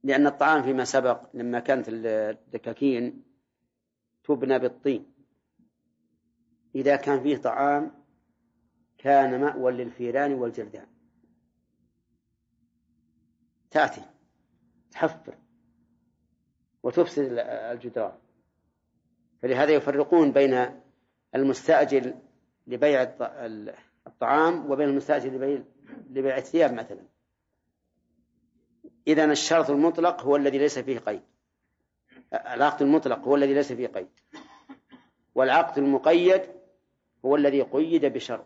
لأن الطعام فيما سبق لما كانت الدكاكين تبنى بالطين، إذا كان فيه طعام كان مأوى للفيران والجرذان، تأتي تحفر وتفسد الجدران. فلهذا يفرقون بين المستأجر لبيع الطعام وبين المستأجر لبيع الثياب مثلا. إذن الشرط المطلق هو الذي ليس فيه قيد، العقد المطلق هو الذي ليس فيه قيد، والعقد المقيد هو الذي قيد بشرط.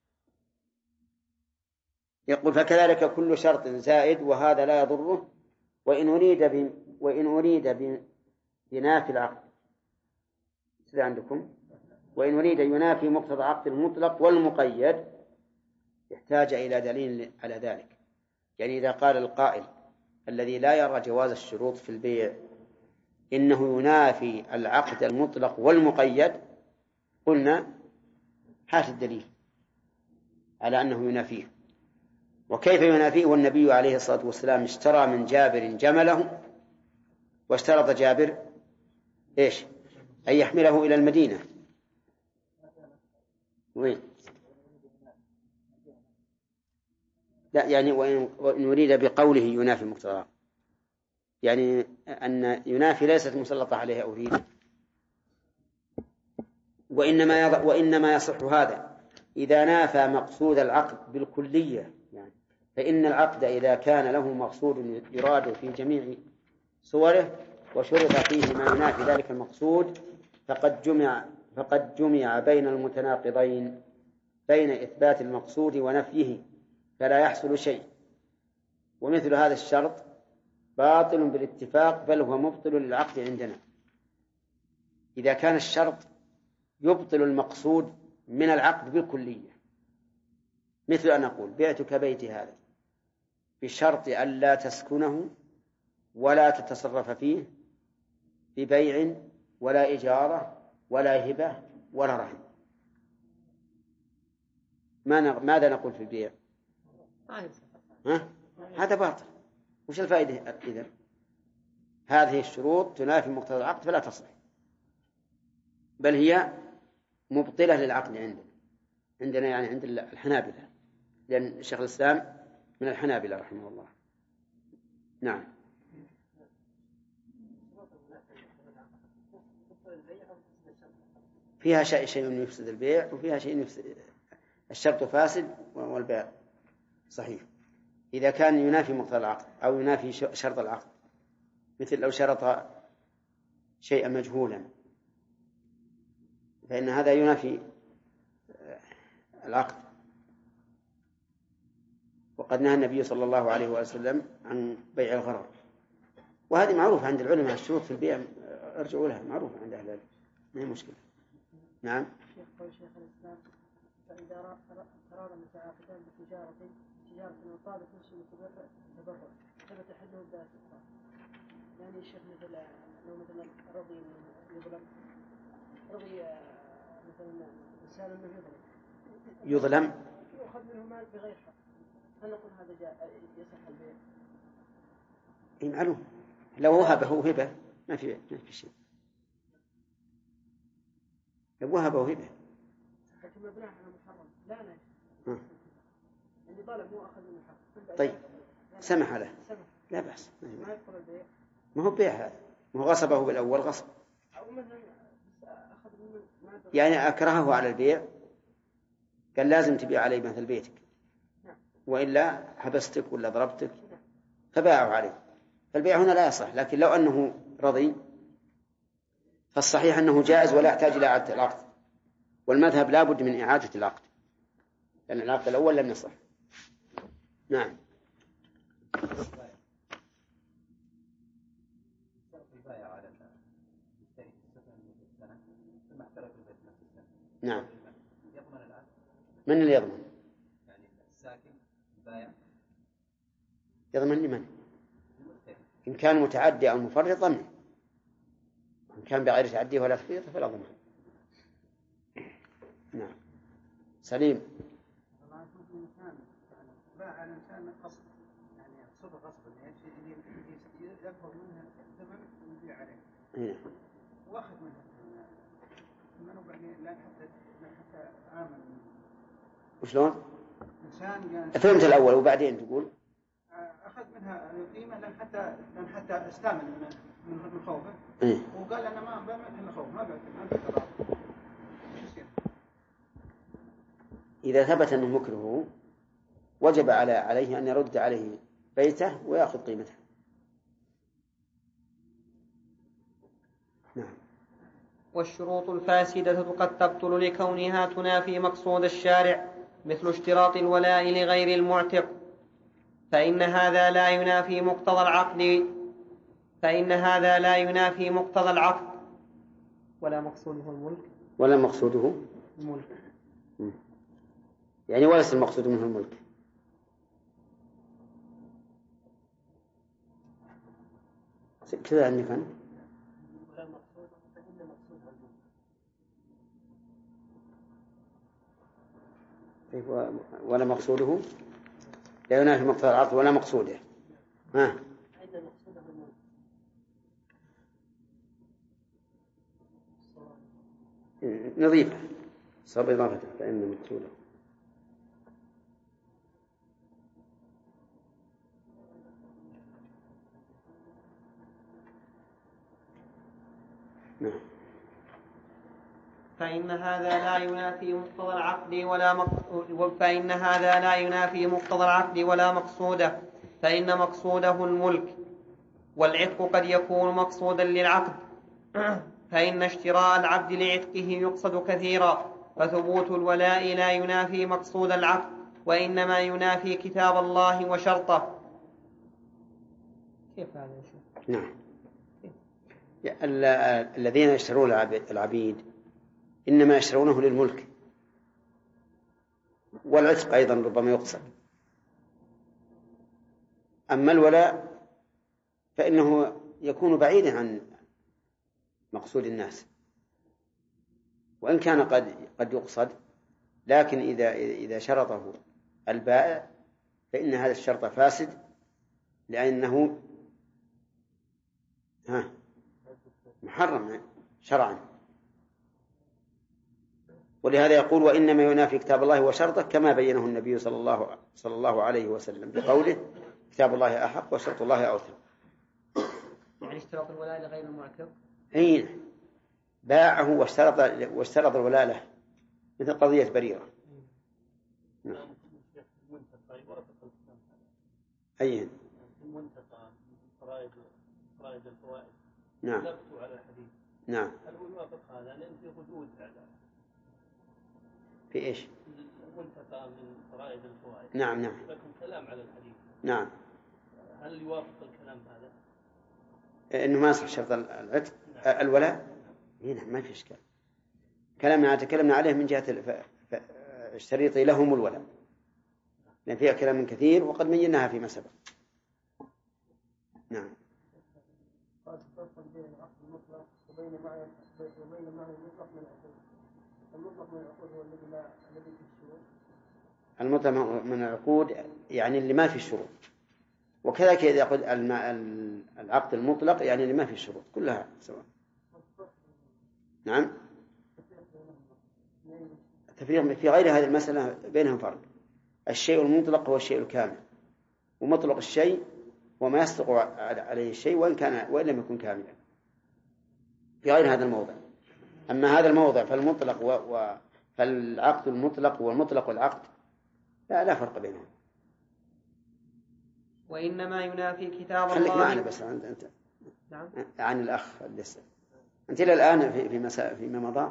يقول فكذلك كل شرط زائد وهذا لا يضره وإن أريد بنافي العقد عندكم، وإن أريد ينافي مقتضى عقد المطلق والمقيد يحتاج إلى دليل على ذلك. يعني إذا قال القائل الذي لا يرى جواز الشروط في البيع إنه ينافي العقد المطلق والمقيد، قلنا هات الدليل على أنه ينافيه. وكيف ينافيه والنبي عليه الصلاة والسلام اشترى من جابر جمله، واشترط جابر إيش؟ أن يحمله إلى المدينة. وين؟ لا، يعني وإن يريد بقوله ينافي مقتضى، يعني أن ينافي ليست مسلطة عليه أريد. وإنما يصح هذا إذا نافى مقصود العقد بالكلية، يعني فإن العقد إذا كان له مقصود يراد في جميع صوره وشرط فيه ما ينافي ذلك المقصود فقد جمع بين المتناقضين بين إثبات المقصود ونفيه فلا يحصل شيء. ومثل هذا الشرط باطل بالاتفاق، بل هو مبطل للعقد عندنا إذا كان الشرط يبطل المقصود من العقد بالكلية. مثل أن أقول بعتك بيتي هذا بشرط أن لا تسكنه ولا تتصرف فيه ببيع ولا إجارة ولا هبة ولا رهن. ماذا نقول في البيع؟ هذا باطل. وش الفائدة إذن؟ هذه الشروط تنافي مقتضى العقد فلا تصح، بل هي مبطلة للعقد عندنا يعني عند الحنابلة، لأن شيخ الإسلام من الحنابلة رحمه الله. نعم. فيها شيء يفسد البيع وفيها شيء يفسد الشرط فاسد والبيع صحيح إذا كان ينافي مقتضى العقد أو ينافي شرط العقد، مثل لو شرط شيئا مجهولا فإن هذا ينافي العقد. وقد نهى النبي صلى الله عليه وسلم عن بيع الغرر، وهذه معروفة عند العلماء. الشروط في البيع ارجعوا لها، معروفة عند أهل العلم، ما هي مشكلة. نعم. شيخ الإسلام فإذا أراد متعاقدان بتجارة وطالت نفس تبرع ثبت حله بذات الطرف. يعني الشيخ مثل لو مثلا رضي يظلم، رضي مثلا إنسان أنه يظلم يأخذ منه مال بغير حق، هل نقول هذا يصح البيع؟ إيه معلوم، لو وهبه هبة ما في شيء، لو وهبه هبة لكن مبناه على محرم لا يعني ظلم مو أخذ منه حق. طيب سمح له لا بأس، ما يدخل البيع، ما هو بيع هذا، ما هو غصبه بالأول غصب، أو مثلا أخذ منه يعني أكرهه على البيع، قال لازم تبيع علي مثل بيتك وإلا حبستك ولا ضربتك فباعوا عليه، فالبيع هنا لا يصح. لكن لو أنه رضي فالصحيح أنه جائز ولا يحتاج إلى إعادة العقد، والمذهب لا بد من إعادة العقد لأن العقد الأول لم يصح. نعم. نعم. من اللي يضمن؟ يعني الساكن البائع يضمن لمن؟ إن كان متعدي أو مفرط ضمن، إن كان بغير تعدي ولا تفريط فلا ضمن. نعم. سليم. باع الإنسان قصد، يعني صدق قصد يأخذ منها ثمن ويبيع عليه. هنا. وأخذ منها ثمن وبعدين لأن حتى آمن. وشلون؟ إنسان فهمت الأول وبعدين تقول؟ أخذ منها القيمة لأن حتى استامن من خوفه. إيه؟ وقال أنا ما بعمل إلا خوف ما بعمل. إذا ثبت أنه مكره وجب عليه أن يرد عليه بيته ويأخذ قيمته. نعم. والشروط الفاسدة قد تبطل لكونها تنافي مقصود الشارع، مثل اشتراط الولاء لغير المعتق، فإن هذا لا ينافي مقتضى العقد ولا مقصوده الملك ولا مقصوده الملك. يعني وليس المقصود منه الملك. كذا عندك أنت؟ ولا مقصوده لا ينافي مقتضى العقد ولا مقصوده. ها. نظيفة صار إضافة فإن مقصوده. نعم. فإن هذا لا ينافي مقتضى العقد ولا مقصوده، فإن مقصوده الملك، والعتق قد يكون مقصودا للعقد، فإن اشتراء العبد لعتقه يقصد كثيرا، فثبوت الولاء لا ينافي مقصود العقد، وإنما ينافي كتاب الله وشرطه. كيف هذا يا شيخ؟ نعم. الذين يشترون العبيد إنما يشترونه للملك، والعتق أيضا ربما يقصد. أما الولاء فإنه يكون بعيدا عن مقصود الناس، وإن كان قد يقصد، لكن إذا شرطه البائع فإن هذا الشرط فاسد، لأنه محرم شرعا. ولهذا يقول وإنما ينافي كتاب الله وشرطه، كما بينه النبي صلى الله عليه وسلم بقوله كتاب الله أحق وشرط الله أوثق. يعني اشتراط الولاء لغير المعتق. أين باعه واشترط الولاء له، مثل قضية بريرة. نعم. أين المنتقى فرائض الفوائد. نعم. على الحديث. نعم. هل هو يوافق هذا؟ لأن في حدود على في إيش؟ المنتقى من فرائض الفوائد. نعم. لكن كلام على الحديث. نعم. هل يوافق الكلام هذا؟ إنه ما يصح شرط العتق الولاء. هنا ما في إشكال. تكلمنا عليه من جهة الشريط لهم الولاء، لأن فيها كلام كثير وقد بيناها فيما سبق. نعم. قد تفصل بين العقد المطلق وبين معنى المطلق من العقود. المطلق من العقود هو الذي في الشروط. المطلق من العقود يعني اللي ما في الشروط، وكذلك إذا يقول العقد المطلق يعني اللي ما في الشروط كلها سواء. نعم. التفريق في غير هذه المسألة بينهم فرق. الشيء المطلق هو الشيء الكامل، ومطلق الشيء وما يصدق عليه الشيء وإن لم يكن كاملا في غير هذا الموضع. أما هذا الموضع فالعقد المطلق والمطلق والعقد لا فرق بينهم. وإنما ينافي كتاب الله. خليك معنا بس أنت. نعم. عن الأخ لسه أنت إلى الآن فيما مضى.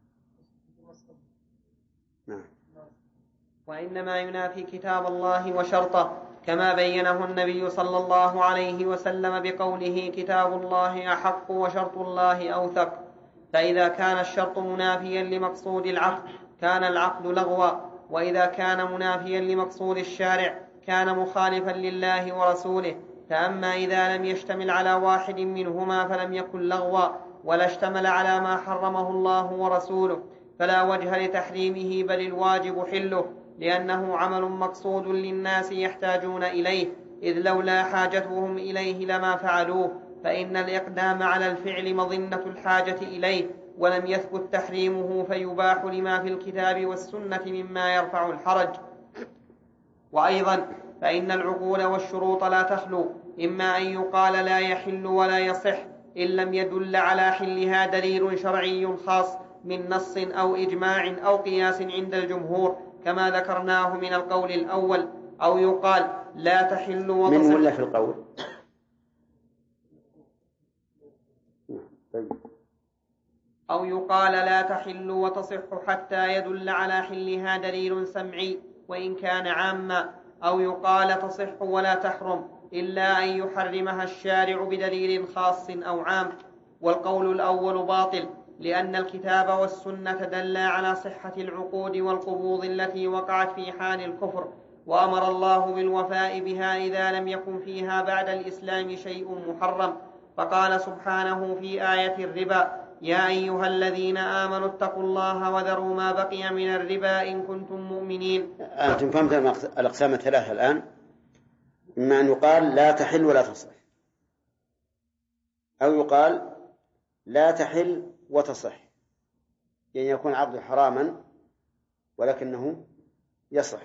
نعم. وإنما ينافي كتاب الله وشرطه، كما بينه النبي صلى الله عليه وسلم بقوله كتاب الله أحق وشرط الله أوثق. فإذا كان الشرط منافيا لمقصود العقد كان العقد لغوا، وإذا كان منافيا لمقصود الشارع كان مخالفا لله ورسوله. فأما إذا لم يشتمل على واحد منهما فلم يكن لغوا، ولا اشتمل على ما حرمه الله ورسوله فلا وجه لتحريمه، بل الواجب حله، لأنه عمل مقصود للناس يحتاجون إليه، إذ لولا حاجتهم إليه لما فعلوه، فإن الإقدام على الفعل مظنة الحاجة إليه، ولم يثبت تحريمه فيباح لما في الكتاب والسنة مما يرفع الحرج. وأيضا فإن العقول والشروط لا تخلو، إما أن يقال لا يحل ولا يصح إن لم يدل على حلها دليل شرعي خاص من نص أو إجماع أو قياس عند الجمهور كما ذكرناه من القول الأول، أو يقال لا تحل وتصح. من ولا في القول؟ أو يقال لا تحل وتصح حتى يدل على حلها دليل سمعي وإن كان عاما، أو يقال تصح ولا تحرم إلا أن يحرمها الشارع بدليل خاص أو عام. والقول الأول باطل، لأن الكتاب والسنة دلا على صحة العقود والقبوض التي وقعت في حال الكفر، وأمر الله بالوفاء بها إذا لم يكن فيها بعد الإسلام شيء محرم، فقال سبحانه في آية الربا: يا أيها الذين آمنوا اتقوا الله وذروا ما بقي من الربا إن كنتم مؤمنين. أنتم فهمتم الأقسام الثلاثة الآن؟ إما أن يقال لا تحل ولا تصح، أو يقال لا تحل وتصح، يعني يكون عقد حراما ولكنه يصح.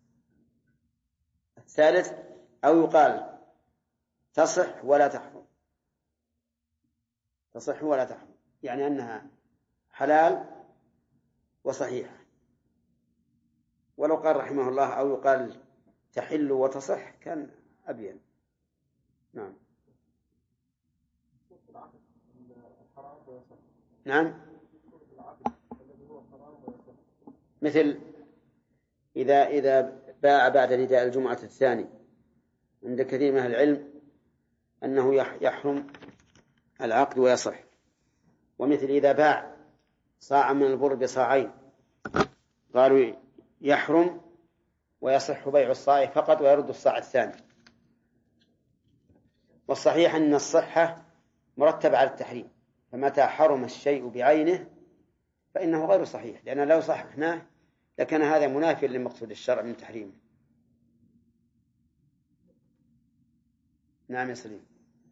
الثالث أو يقال تصح ولا تحرم، تصح ولا تحرم، يعني أنها حلال وصحيحة. ولو قال رحمه الله أو يقال تحل وتصح كان أبين. نعم. نعم، مثل إذا باع بعد نداء الجمعة الثاني، عند كثير من أهل العلم أنه يحرم العقد ويصح. ومثل إذا باع صاع من البر بصاعين، قالوا يحرم ويصح بيع الصاع فقط ويرد الصاع الثاني. والصحيح أن الصحة مرتبة على التحريم، فمتى حرم الشيء بعينه فإنه غير صحيح، لأن لو صححناه لكان هذا منافي لمقصود الشرع من تحريمه. نعم يا سليم.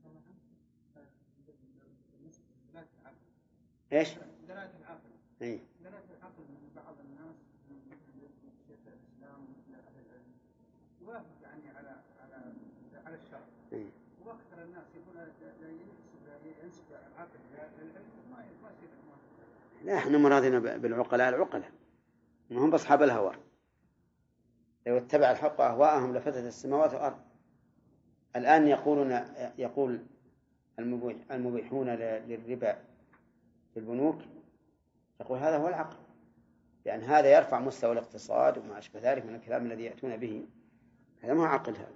ايش؟ دلالة العقل. اي. دلالة العقل من بعض الناس مثل شيخ الإسلام ومثل أهل العلم يوافق يعني على الشرع. وأكثر الناس يقول ينسب العقل للعلم ما يصير. لا، احنا مرادنا بالعقلاء العقلاء، انهم بأصحاب الهوى. لو اتبع الحق أهواءهم لفتت السماوات والأرض. الآن يقول المبيحون للربا في البنوك، يقول هذا هو العقل، لأن هذا يرفع مستوى الاقتصاد وما أشبه ذلك من الكلام الذي يأتون به. هذا ما هو عقل هذا.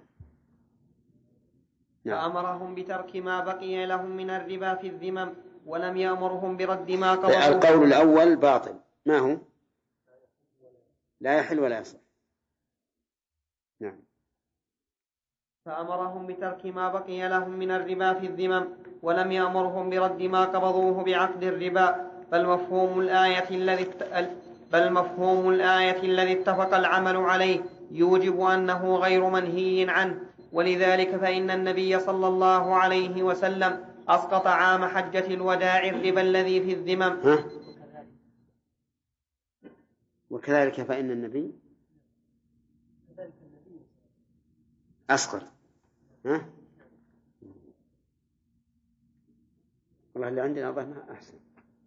فأمرهم بترك ما بقي لهم من الربا في الذمم، ولم يأمرهم برد ما قبضوا. القول الأول باطل، ما هو؟ لا يحل ولا يصح. نعم. فأمرهم بترك ما بقي لهم من الربا في الذمم، ولم يأمرهم برد ما قبضوه بعقد الربا، بل مفهوم الآية الذي اتفق العمل عليه يوجب أنه غير منهي عنه. ولذلك فإن النبي صلى الله عليه وسلم أسقط عام حجة الوداع الربا الذي في الذمم. وكذلك فإن النبي أسقط. والله اللي عندنا أظن أحسن.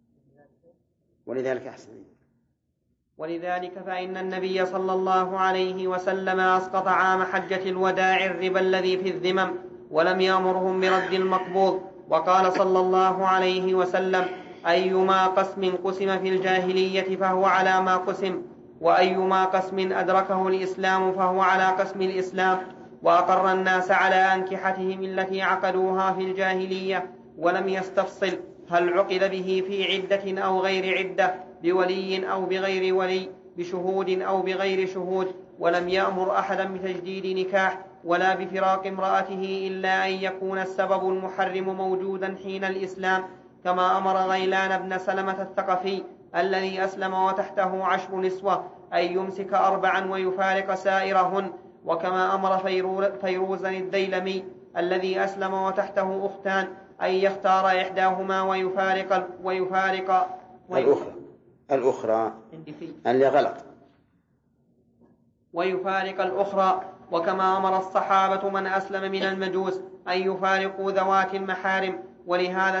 ولذلك أحسن. ولذلك فإن النبي صلى الله عليه وسلم أسقط عام حجة الوداع الربا الذي في الذمم، ولم يأمرهم برد المقبوض. وقال صلى الله عليه وسلم: أيما قسم قسم في الجاهلية فهو على ما قسم، وأيما قسم أدركه الإسلام فهو على قسم الإسلام. وأقر الناس على أنكحتهم التي عقدوها في الجاهلية، ولم يستفصل هل عقد به في عدة أو غير عدة، بولي أو بغير ولي، بشهود أو بغير شهود. ولم يأمر أحدا بتجديد نكاح ولا بفراق امرأته إلا أن يكون السبب المحرم موجودا حين الإسلام، كما أمر غيلان بن سلمة الثقفي الذي أسلم وتحته 10 نسوة أن يمسك 4 ويفارق سائرهن، وكما أمر فيروزا الديلمي الذي أسلم وتحته أختان أن يختار إحداهما الأخرى اللي غلط ويفارق الأخرى. وكما أمر الصحابة من أسلم من المجوس أن يفارقوا ذوات المحارم. ولهذا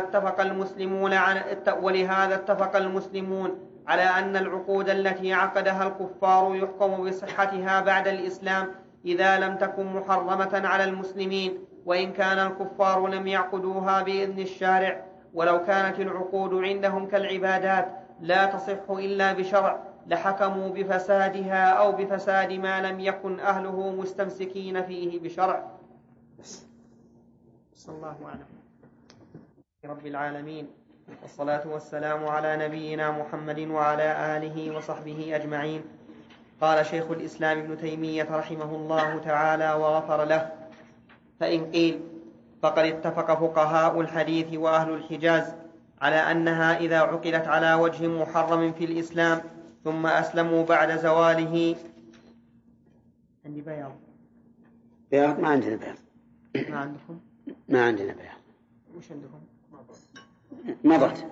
اتفق المسلمون على أن العقود التي عقدها الكفار يحكم بصحتها بعد الإسلام إذا لم تكن محرمة على المسلمين، وإن كان الكفار لم يعقدوها بإذن الشارع. ولو كانت العقود عندهم كالعبادات لا تصح إلا بشرع لحكموا بفسادها أو بفساد ما لم يكن أهله مستمسكين فيه بشرع. صلى الله عليه رب العالمين، والصلاة والسلام على نبينا محمد وعلى آله وصحبه أجمعين. قال شيخ الإسلام ابن تيمية رحمه الله تعالى وغفر له: فإن قيل فقد اتفق فقهاء الحديث وأهل الحجاز على أنها إذا عقدت على وجه محرم في الإسلام ثم أسلموا بعد زواله. عندي بياض ما عندنا بياض. ما عندكم؟ ما عندنا بياض. وش عندكم؟ مضت.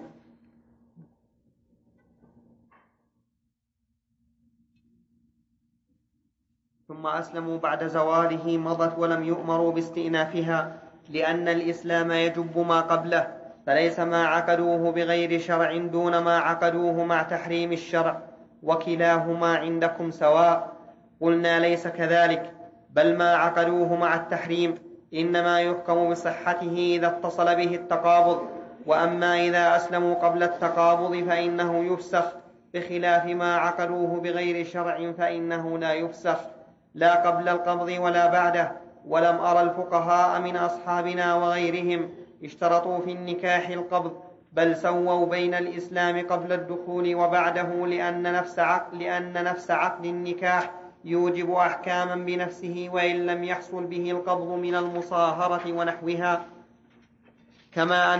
ثم أسلموا بعد زواله مضت ولم يؤمروا باستئنافها، لأن الإسلام يجب ما قبله، فليس ما عقدوه بغير شرع دون ما عقدوه مع تحريم الشرع، وكلاهما عندكم سواء. قلنا ليس كذلك، بل ما عقدوه مع التحريم إنما يحكم بصحته إذا اتصل به التقابض، وأما إذا أسلموا قبل التقابض فإنه يفسخ، بخلاف ما عقدوه بغير شرع فإنه لا يفسخ، لا قبل القبض ولا بعده. ولم أرى الفقهاء من أصحابنا وغيرهم اشترطوا في النكاح القبض، بل سووا بين الإسلام قبل الدخول وبعده، لأن نفس عقد النكاح يوجب أحكاما بنفسه وإن لم يحصل به القبض من المصاهرة ونحوها، كما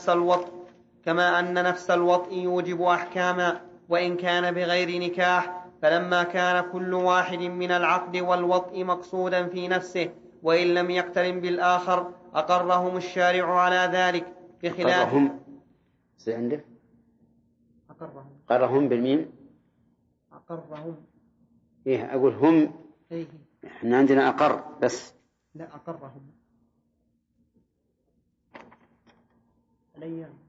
أن نفس الوطء يوجب أحكاما وإن كان بغير نكاح. فلما كان كل واحد من العقد والوطء مقصودا في نفسه وإن لم يقترن بالآخر أقرهم الشارع على ذلك، بخلاف أقرهم بالميم. أقرهم إيه أقول هم. إيه إحنا عندنا أقر بس. لا أقرهم الأيام.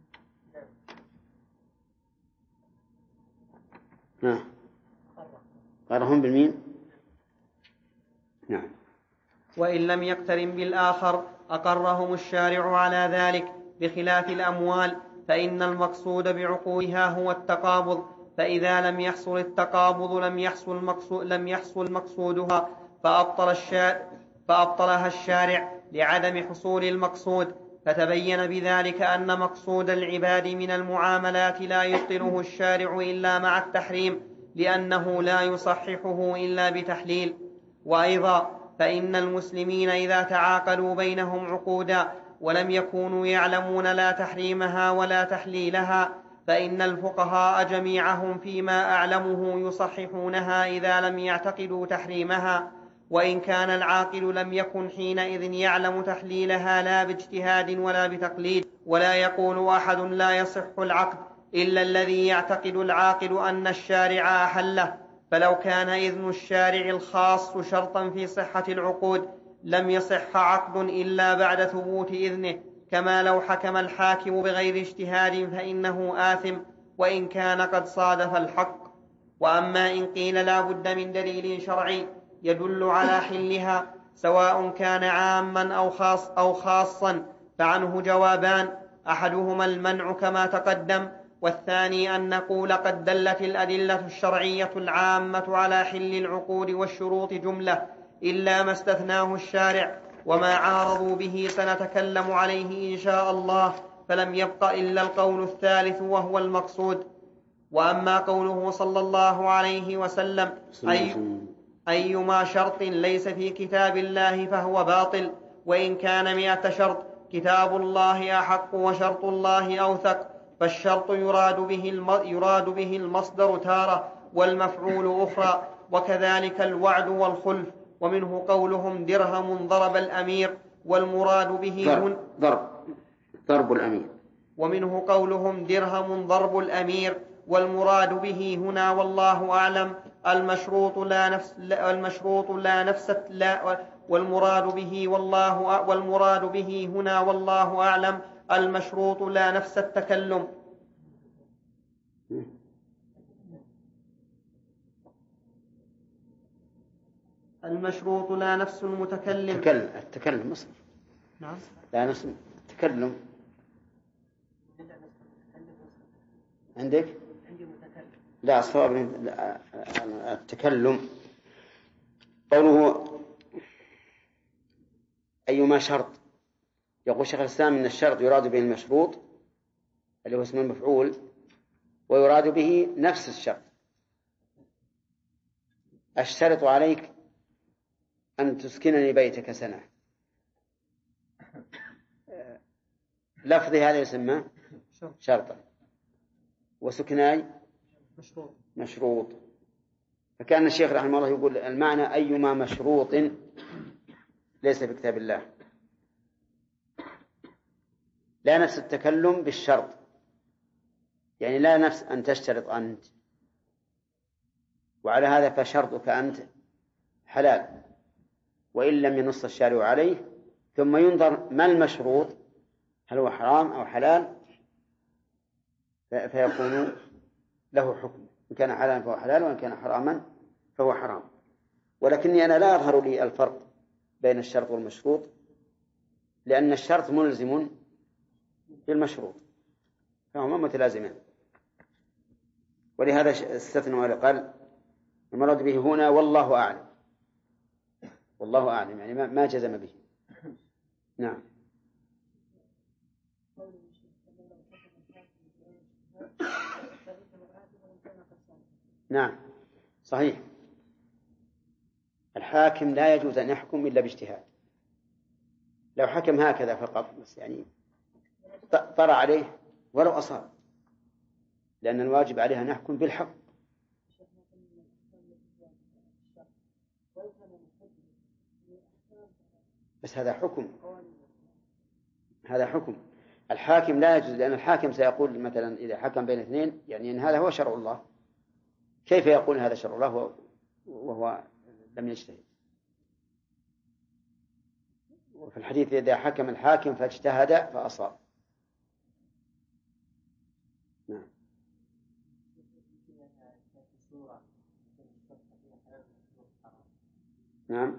أقرهم بالميم. نعم. وإن لم يقترن بالآخر أقرهم الشارع على ذلك، بخلاف الأموال، فإن المقصود بعقودها هو التقابض، فإذا لم يحصل التقابض لم يحصل مقصودها، فأبطلها الشارع لعدم حصول المقصود. فتبين بذلك أن مقصود العباد من المعاملات لا يبطله الشارع إلا مع التحريم، لأنه لا يصححه إلا بتحليل. وأيضا فإن المسلمين إذا تعاقدوا بينهم عقودا ولم يكونوا يعلمون لا تحريمها ولا تحليلها، فإن الفقهاء جميعهم فيما أعلمه يصححونها إذا لم يعتقدوا تحريمها، وإن كان العاقل لم يكن حينئذ يعلم تحليلها لا باجتهاد ولا بتقليد. ولا يقول أحد لا يصح العقد إلا الذي يعتقد العاقل أن الشارع أحله، فلو كان إذن الشارع الخاص شرطا في صحة العقود لم يصح عقد إلا بعد ثبوت إذنه، كما لو حكم الحاكم بغير اجتهاد فإنه آثم وإن كان قد صادف الحق. وأما إن قيل لا بد من دليل شرعي يدل على حلها سواء كان عاما أو خاصا فعنه جوابان: أحدهما المنع كما تقدم، والثاني أن نقول قد دلت الأدلة الشرعية العامة على حل العقود والشروط جملة إلا ما استثناه الشارع، وما عارضوا به سنتكلم عليه إن شاء الله، فلم يبق إلا القول الثالث وهو المقصود. وأما قوله صلى الله عليه وسلم أيما شرط ليس في كتاب الله فهو باطل وإن كان 100 شرط، كتاب الله أحق وشرط الله أوثق، فالشرط يراد به المصدر تارة والمفعول أخرى، وكذلك الوعد والخلف، ومنه قولهم درهم ضرب الأمير والمراد به ضرب الأمير. ومنه قولهم درهم ضرب الأمير والمراد به هنا والله أعلم المشروط لا نفس والمراد به هنا والله أعلم المشروط لا نفس التكلم. المشروط لا نفس المتكلم. التكلم مصر. نعم. لا نفس التكلم. عندك؟ عندي متكلم. لا صواب التكلم قوله أيما شرط. يقول شيخ الإسلام إن الشرط يراد به المشروط اللي هو اسم المفعول ويراد به نفس الشرط. أشترط عليك أن تسكنني بيتك سنة. لفظي هذا يسمى شرطا وسكناي مشروط. فكان الشيخ رحمه الله يقول المعنى أيما مشروط ليس في كتاب الله. لا نفس التكلم بالشرط، يعني لا نفس أن تشترط أنت، وعلى هذا فشرطك أنت حلال وإن لم ينص الشارع عليه، ثم ينظر ما المشروط هل هو حرام أو حلال فيكون له حكم، إن كان حلالا فهو حلال وإن كان حراما فهو حرام. ولكني أنا لا أظهر لي الفرق بين الشرط والمشروط، لأن الشرط ملزم بالمشروط فهما متلازمان. ولهذا استثنوا وقال المراد به هنا والله أعلم. والله أعلم يعني ما جزم به. نعم. نعم صحيح. الحاكم لا يجوز أن يحكم إلا باجتهاد. لو حكم هكذا فقط بس يعني طرى عليه ولو أصاب، لأن الواجب عليها أن يحكم بالحق. بس هذا حكم، هذا حكم. الحاكم لا يجوز، لأن الحاكم سيقول مثلا إذا حكم بين اثنين يعني أن هذا هو شرع الله، كيف يقول هذا شرع الله وهو لم يجتهد؟ وفي الحديث إذا حكم الحاكم فاجتهد فأصاب. نعم. نعم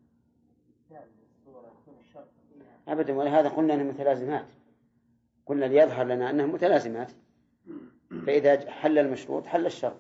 أبدا، ولهذا قلنا أنها متلازمات، قلنا ليظهر لنا أنها متلازمات، فإذا حل المشروط حل الشرط.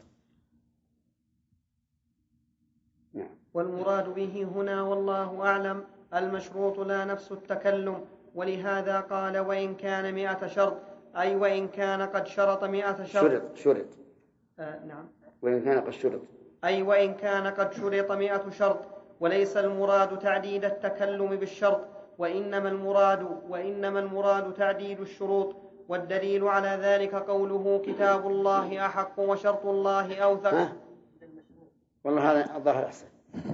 نعم. والمراد به هنا والله أعلم المشروط لا نفس التكلم، ولهذا قال وإن كان 100 شرط، أي وإن كان قد شرط 100 شرط. شرط. نعم. وإن كان قد شرط، أي وإن كان قد شرط 100 شرط، وليس المراد تعديد التكلم بالشرط، وإنما المراد تعديد الشروط. والدليل على ذلك قوله كتاب الله أحق وشرط الله أوثق. والله هذا الظاهر أحسن.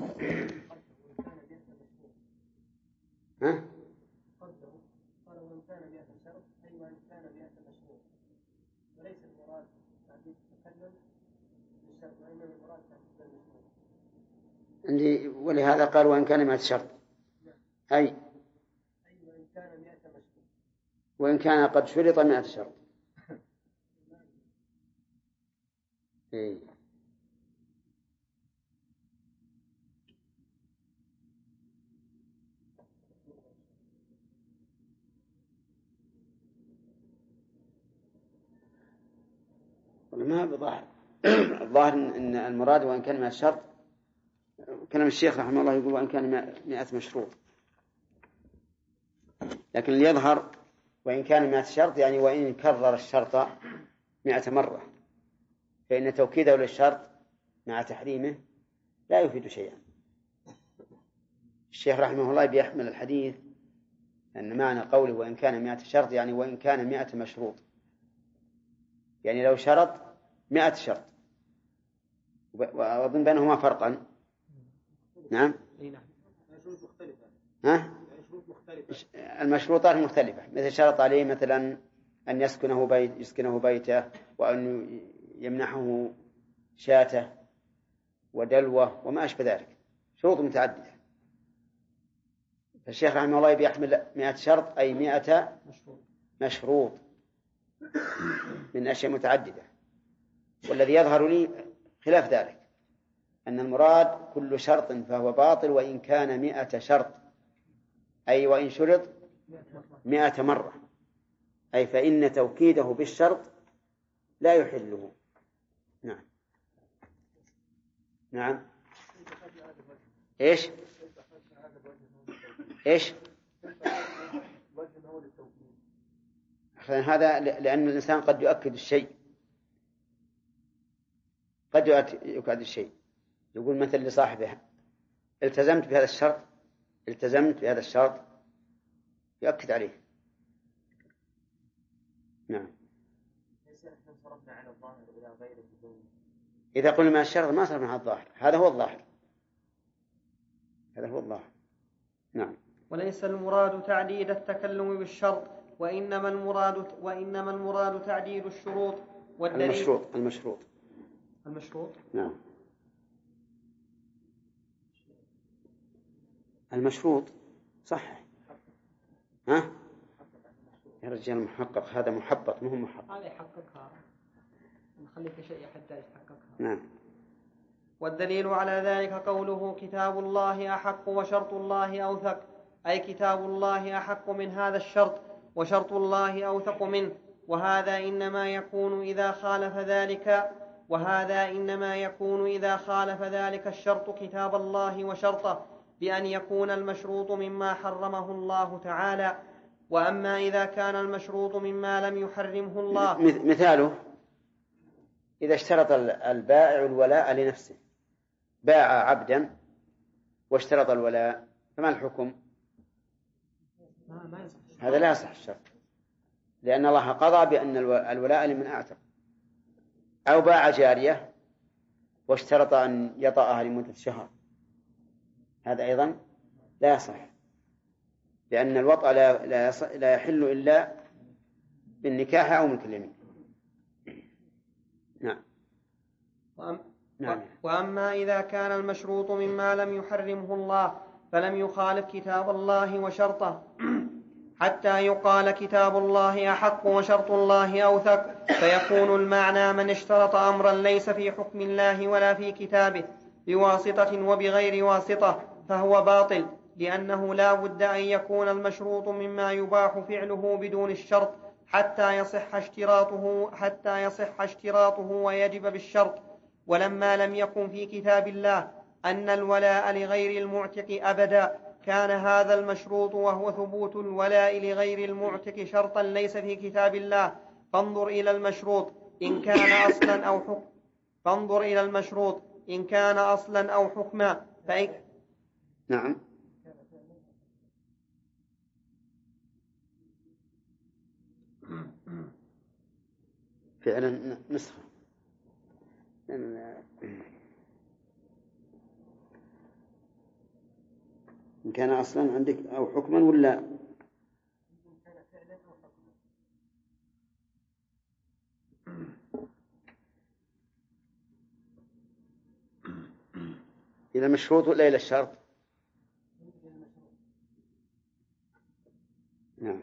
ها؟ قال وإن كان 100 شرط أي وإن كان 100 مشروط، وليس المراد تعديد التكلم بالشرط وإنما المراد تعديد المشروط. عندي ولهذا قال وإن كان 100 شرط أي وإن كان 100 مشروط، وإن كان قد شرط 100 شرط. إيه. ما بظاهر الظاهر أن المراد وإن كان 100 شرط، كلام الشيخ رحمه الله يقول وإن كان 100 مشروط، لكن اللي يظهر وإن كان 100 شرط يعني وإن كرر الشرط 100 مرة، فإن توكيده للشرط مع تحريمه لا يفيد شيئا. الشيخ رحمه الله بيحمل الحديث أن معنى قوله وإن كان 100 شرط يعني وإن كان 100 مشروط، يعني لو شرط 100 شرط، وأظن بينهما فرقا. نعم أي نعم. ها؟ المشروطات مختلفة، مثل شرط عليه مثلا أن يسكنه بيته، وأن يمنحه شاته ودلوة وما أشبه ذلك، شروط متعددة. فالشيخ رحمه الله يحمل 100 شرط، أي 100 مشروط من أشياء متعددة. والذي يظهر لي خلاف ذلك، أن المراد كل شرط فهو باطل وإن كان 100 شرط، أي وإن شرط 100 مرة، أي فإن توكيده بالشرط لا يحله. نعم. نعم. إيش هذا؟ لأن الإنسان قد يؤكد الشيء، يقول مثل لصاحبه التزمت بهذا الشرط، يؤكد عليه. نعم. إذا قلنا ما الشرط ما صرفنا على الظاهر، هذا هو الظاهر. نعم. وليس المراد تعديد التكلم بالشرط، وإنما المراد تعديد الشروط والدليل. المشروط. نعم. المشروط صح. ها يا رجال، محقق هذا محبط، مو محقق. هذا يحققها، نخليك شيء حتى يحققها. نعم. والدليل على ذلك قوله كتاب الله أحق وشرط الله أوثق، أي كتاب الله أحق من هذا الشرط وشرط الله أوثق منه، وهذا إنما يكون إذا خالف ذلك الشرط كتاب الله وشرطه، بأن يكون المشروط مما حرمه الله تعالى. وأما إذا كان المشروط مما لم يحرمه الله، مثاله إذا اشترط البائع الولاء لنفسه، باع عبدا واشترط الولاء، فما الحكم؟ هذا لا يصح الشرط، لأن الله قضى بأن الولاء لمن أعتق. أو باع جارية واشترط أن يطأها لمدة شهر، هذا أيضا لا يصح، لأن الوطأ لا يحل إلا بالنكاح أو ملك اليمين. نعم. وأما إذا كان المشروط مما لم يحرمه الله فلم يخالف كتاب الله وشرطه حتى يقال كتاب الله أحق وشرط الله أوثق، فيكون المعنى من اشترط أمرا ليس في حكم الله ولا في كتابه بواسطة وبغير واسطة فهو باطل، لأنه لا بد أن يكون المشروط مما يباح فعله بدون الشرط حتى يصح اشتراطه ويجب بالشرط. ولما لم يكن في كتاب الله أن الولاء لغير المعتق أبدا، كان هذا المشروط وهو ثبوت الولاء لغير المعتق شرطا ليس في كتاب الله. فانظر إلى المشروط إن كان أصلا أو حكما نعم. فعلا نسخة إن كان أصلا عندك أو حكما ولا إلى المشروط ولا إلى الشرط؟ نعم.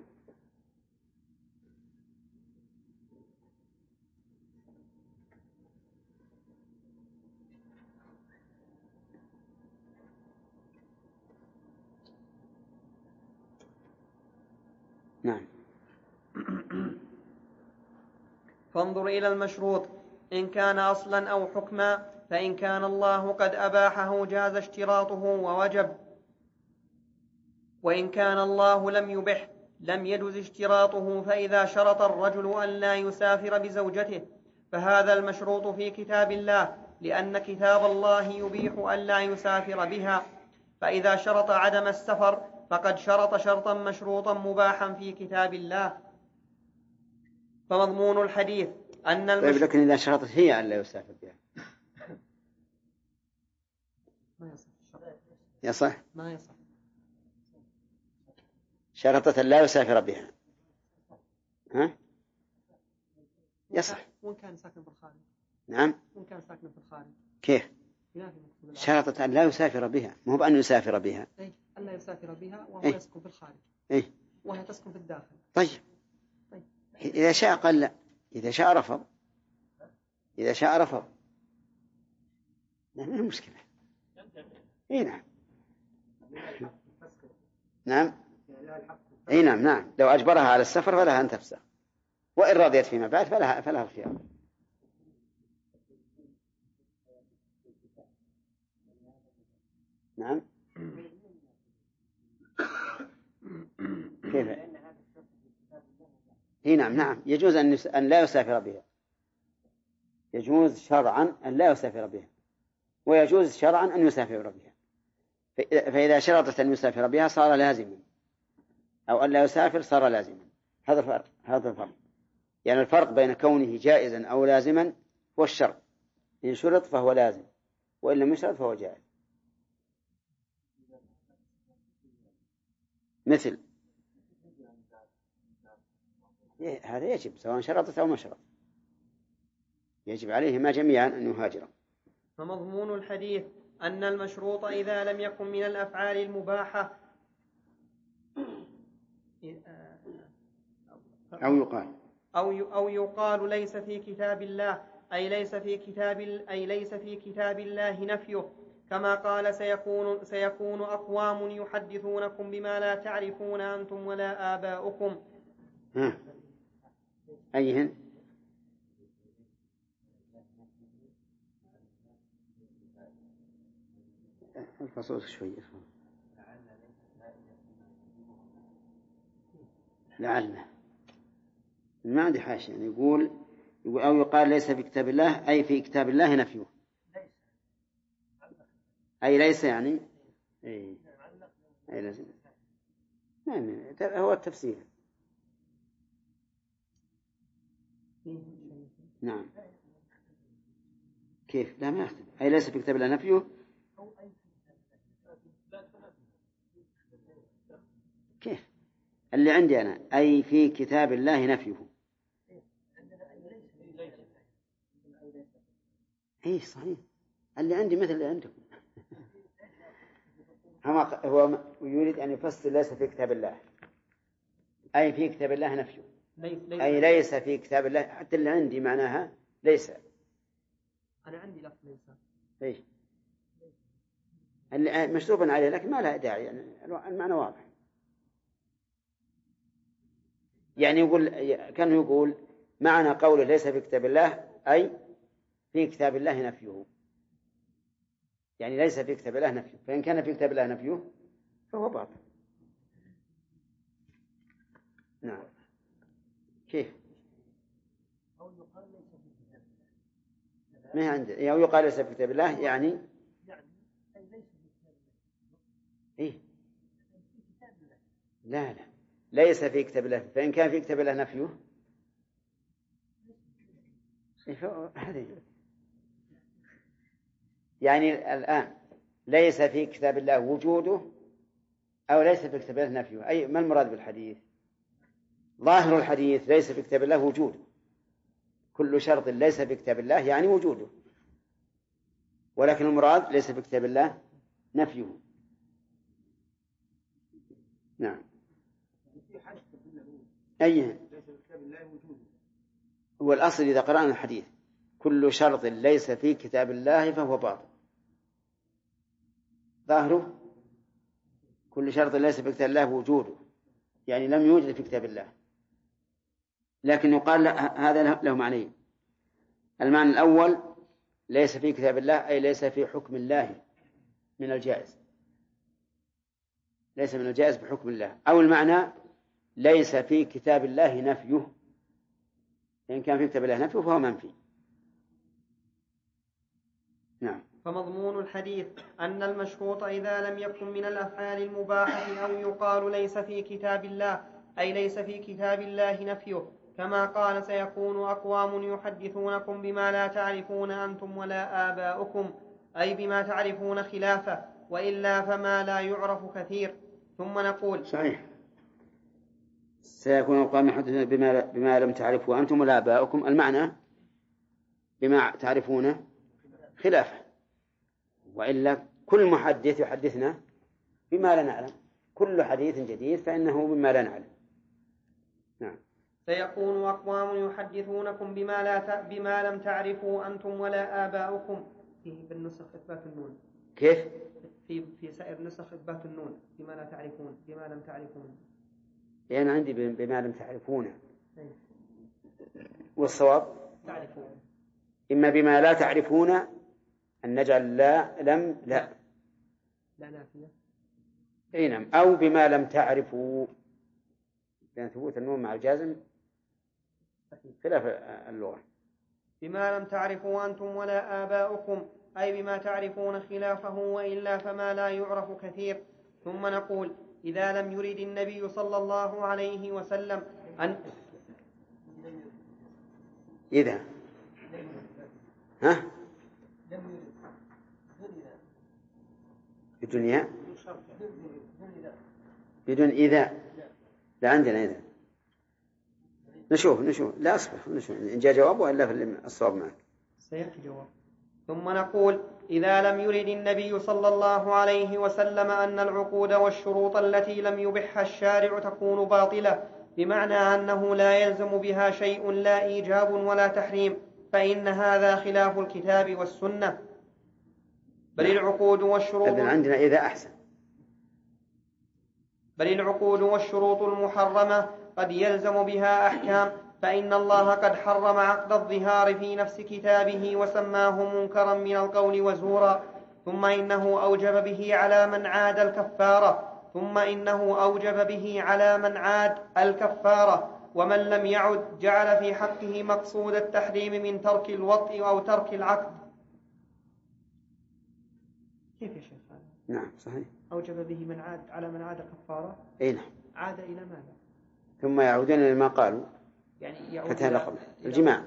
نعم. فانظر إلى المشروط إن كان أصلا أو حكما، فإن كان الله قد أباحه جاز اشتراطه ووجب، وإن كان الله لم يبح لم يجز اشتراطه. فإذا شرط الرجل أن لا يسافر بزوجته فهذا المشروط في كتاب الله، لأن كتاب الله يبيح أن لا يسافر بها. فإذا شرط عدم السفر فقد شرط شرطا مشروطا مباحا في كتاب الله. فمضمون الحديث أن لكن إذا شرطت هي أن لا يسافر بها يصح؟ ما يصح. شرطة لا يسافر بها. ها؟ يصح. وإن كان ساكن في الخارج. نعم. وإن كان ساكن في الخارج. كيف؟ شرطة أن لا يسافر بها، مو بأن يسافر بها. أي أن لا يسافر بها وهو أي. يسكن في الخارج. أي. وهي تسكن في الداخل. طيب. إذا شاء قال لا، إذا شاء رفض، إذا شاء رفض، ما هي مشكلة. إيه نعم. نعم. إيه نعم نعم، لو أجبرها على السفر فلها أن تفسخ، وإن رضيت فيما بعد فلها الخيار. نعم. كيف؟ إيه نعم نعم، يجوز أن لا يسافر بها، يجوز شرعا أن لا يسافر بها، ويجوز شرعا أن يسافر بها. فإذا شرطت أن يسافر بها صار لازما، أو أن لا يسافر صار لازما. هذا الفرق. يعني الفرق بين كونه جائزا أو لازما هو الشرط، إن شرط فهو لازم، وإن لم يشرط فهو جائز. مثل هذا يجب سواء شرطت أو ما شرط، يجب عليهما جميعا أن يهاجرا. فمضمون الحديث أن المشروط إذا لم يكن من الأفعال المباحة أو يقال ليس في كتاب الله، أي ليس في كتاب الله نفيه، كما قال سيكون أقوام يحدثونكم بما لا تعرفون أنتم ولا آباؤكم. أيهن؟ الفصول شوية. لعل ما عندي حاشية، يعني يقول أو يقال ليس في كتاب الله، أي في كتاب الله نفيه، أي ليس يعني أي لازم. هو التفسير. نعم. كيف؟ لا ما يختلف، أي ليس في كتاب الله نفيه. كيف؟ اللي عندي أنا أي في كتاب الله نفيه. إيه صحيح، اللي عندي مثل اللي عندكم. هو يريد أن يفسر ليس في كتاب الله، أي في كتاب الله نفيه، أي ليس في كتاب الله. حتى اللي عندي معناها ليس. أنا عندي لفظ ليس. إيه اللي مشروبا عليه، لكن ما لها داعي، يعني المعنى واضح. يعني كان يقول معنى قوله ليس في كتاب الله أي في كتاب الله نفيه، يعني ليس في كتاب الله نفيه، فإن كان في كتاب الله نفيه فهو باطل. نعم. كيف؟ ما عندي، أو يقال ليس في كتاب الله يعني إيه؟ لا ليس في كتاب الله، فإن كان في كتاب الله نفيه هذه يعني الآن ليس في كتاب الله وجوده أو ليس في كتاب الله نفيه، أي ما المراد بالحديث؟ ظاهر الحديث ليس في كتاب الله وجوده، كل شرط ليس في كتاب الله يعني وجوده، ولكن المراد ليس في كتاب الله نفيه. نعم. أيه؟ هو الأصل إذا قرأنا الحديث كل شرط ليس في كتاب الله فهو باطل، ظاهره كل شرط ليس في كتاب الله وجوده، يعني لم يوجد في كتاب الله. لكن يقال هذا له معنيين. المعنى الأول ليس في كتاب الله أي ليس في حكم الله من الجائز، ليس من الجائز بحكم الله. أو المعنى ليس في كتاب الله نفيه، إن كان في كتاب الله نفيه فهو منفي. نعم. فمضمون الحديث أن المشروط إذا لم يكن من الأفعال المباحة أو يقال ليس في كتاب الله أي ليس في كتاب الله نفيه، كما قال سيكون أقوام يحدثونكم بما لا تعرفون أنتم ولا آباؤكم، أي بما تعرفون خلافه، وإلا فما لا يعرف كثير. ثم نقول صحيح، سيكون القوم يحدثون بما لم تعرفوا أنتم ولا آباؤكم، المعنى بما تعرفون خلافه، وإلا كل محدث يحدثنا بما لا نعلم، كل حديث جديد فإنه مما لا نعلم. نعم. سيكون أقوام يحدثونكم بما لم تعرفوا أنتم ولا آباؤكم. فيه بالنسخ إثبات النون. كيف؟ في سائر النسخ إثبات النون بما لا تعرفون، بما لم تعرفون. لأن عندي بما لم تعرفونه، والصواب تعرفون. إما بما لا تعرفون أن نجعل لا لم لا نافية. أي نعم، أو بما لم تعرفوا، لأن ثبوت النون مع الجازم خلاف اللغة. بما لم تعرفوا أنتم ولا آباؤكم، أي بما تعرفون خلافه، وإلا فما لا يعرف كثير. ثم نقول إذا لم يرد النبي صلى الله عليه وسلم أن إذا ها بدنيا بدون إذا، لا عندنا إذا. نشوف لا أصبر نشوف إن جاء جواب وإلا في الصواب معك سيأتي جواب. ثم نقول إذا لم يرد النبي صلى الله عليه وسلم أن العقود والشروط التي لم يبحها الشارع تكون باطلة، بمعنى أنه لا يلزم بها شيء لا إيجاب ولا تحريم، فإن هذا خلاف الكتاب والسنة. بل العقود والشروط عندنا إذا أحسن. بل العقود والشروط المحرمة قد يلزم بها أحكام، فإن الله قد حرم عقد الظهار في نفس كتابه وسماه منكرا من القول وزورا، ثم إنه أوجب به على من عاد الكفارة، ومن لم يعد جعل في حقه مقصود التحريم من ترك الوطء أو ترك العقد. كيف يا شيخ هذا؟ نعم صحيح. أوجب به من عاد على من عاد كفارة. أي نعم. عاد إلى ماذا؟ ثم يعودون إلى ما قالوا، يعني يعود إلى الجماع.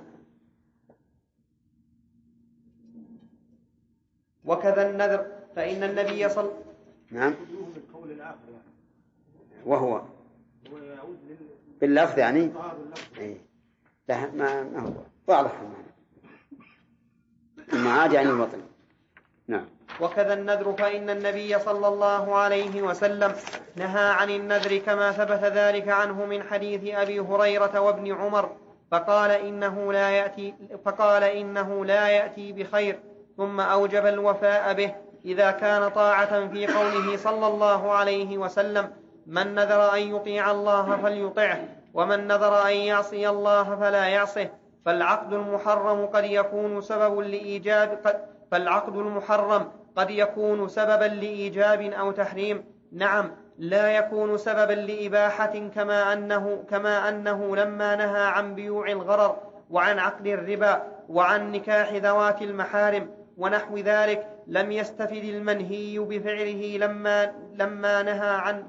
وكذا النذر، فإن النبي نعم. وهو باللفظ يعني إيه. لا ما هو واضح المعنى، المعاد يعني الوطن. نعم. وكذا النذر، فإن النبي صلى الله عليه وسلم نهى عن النذر، كما ثبت ذلك عنه من حديث أبي هريرة وابن عمر، فقال إنه لا يأتي بخير، ثم أوجب الوفاء به إذا كان طاعة، في قوله صلى الله عليه وسلم: من نذر أن يطيع الله فليطعه، ومن نذر أن يعصي الله فلا يعصه. فالعقد المحرم قد يكون سببا لإيجاب أو تحريم، نعم، لا يكون سببا لإباحة، كما أنه لما نهى عن بيوع الغرر وعن عقد الربا وعن نكاح ذوات المحارم ونحو ذلك لم يستفد المنهي بفعله لما نهى عن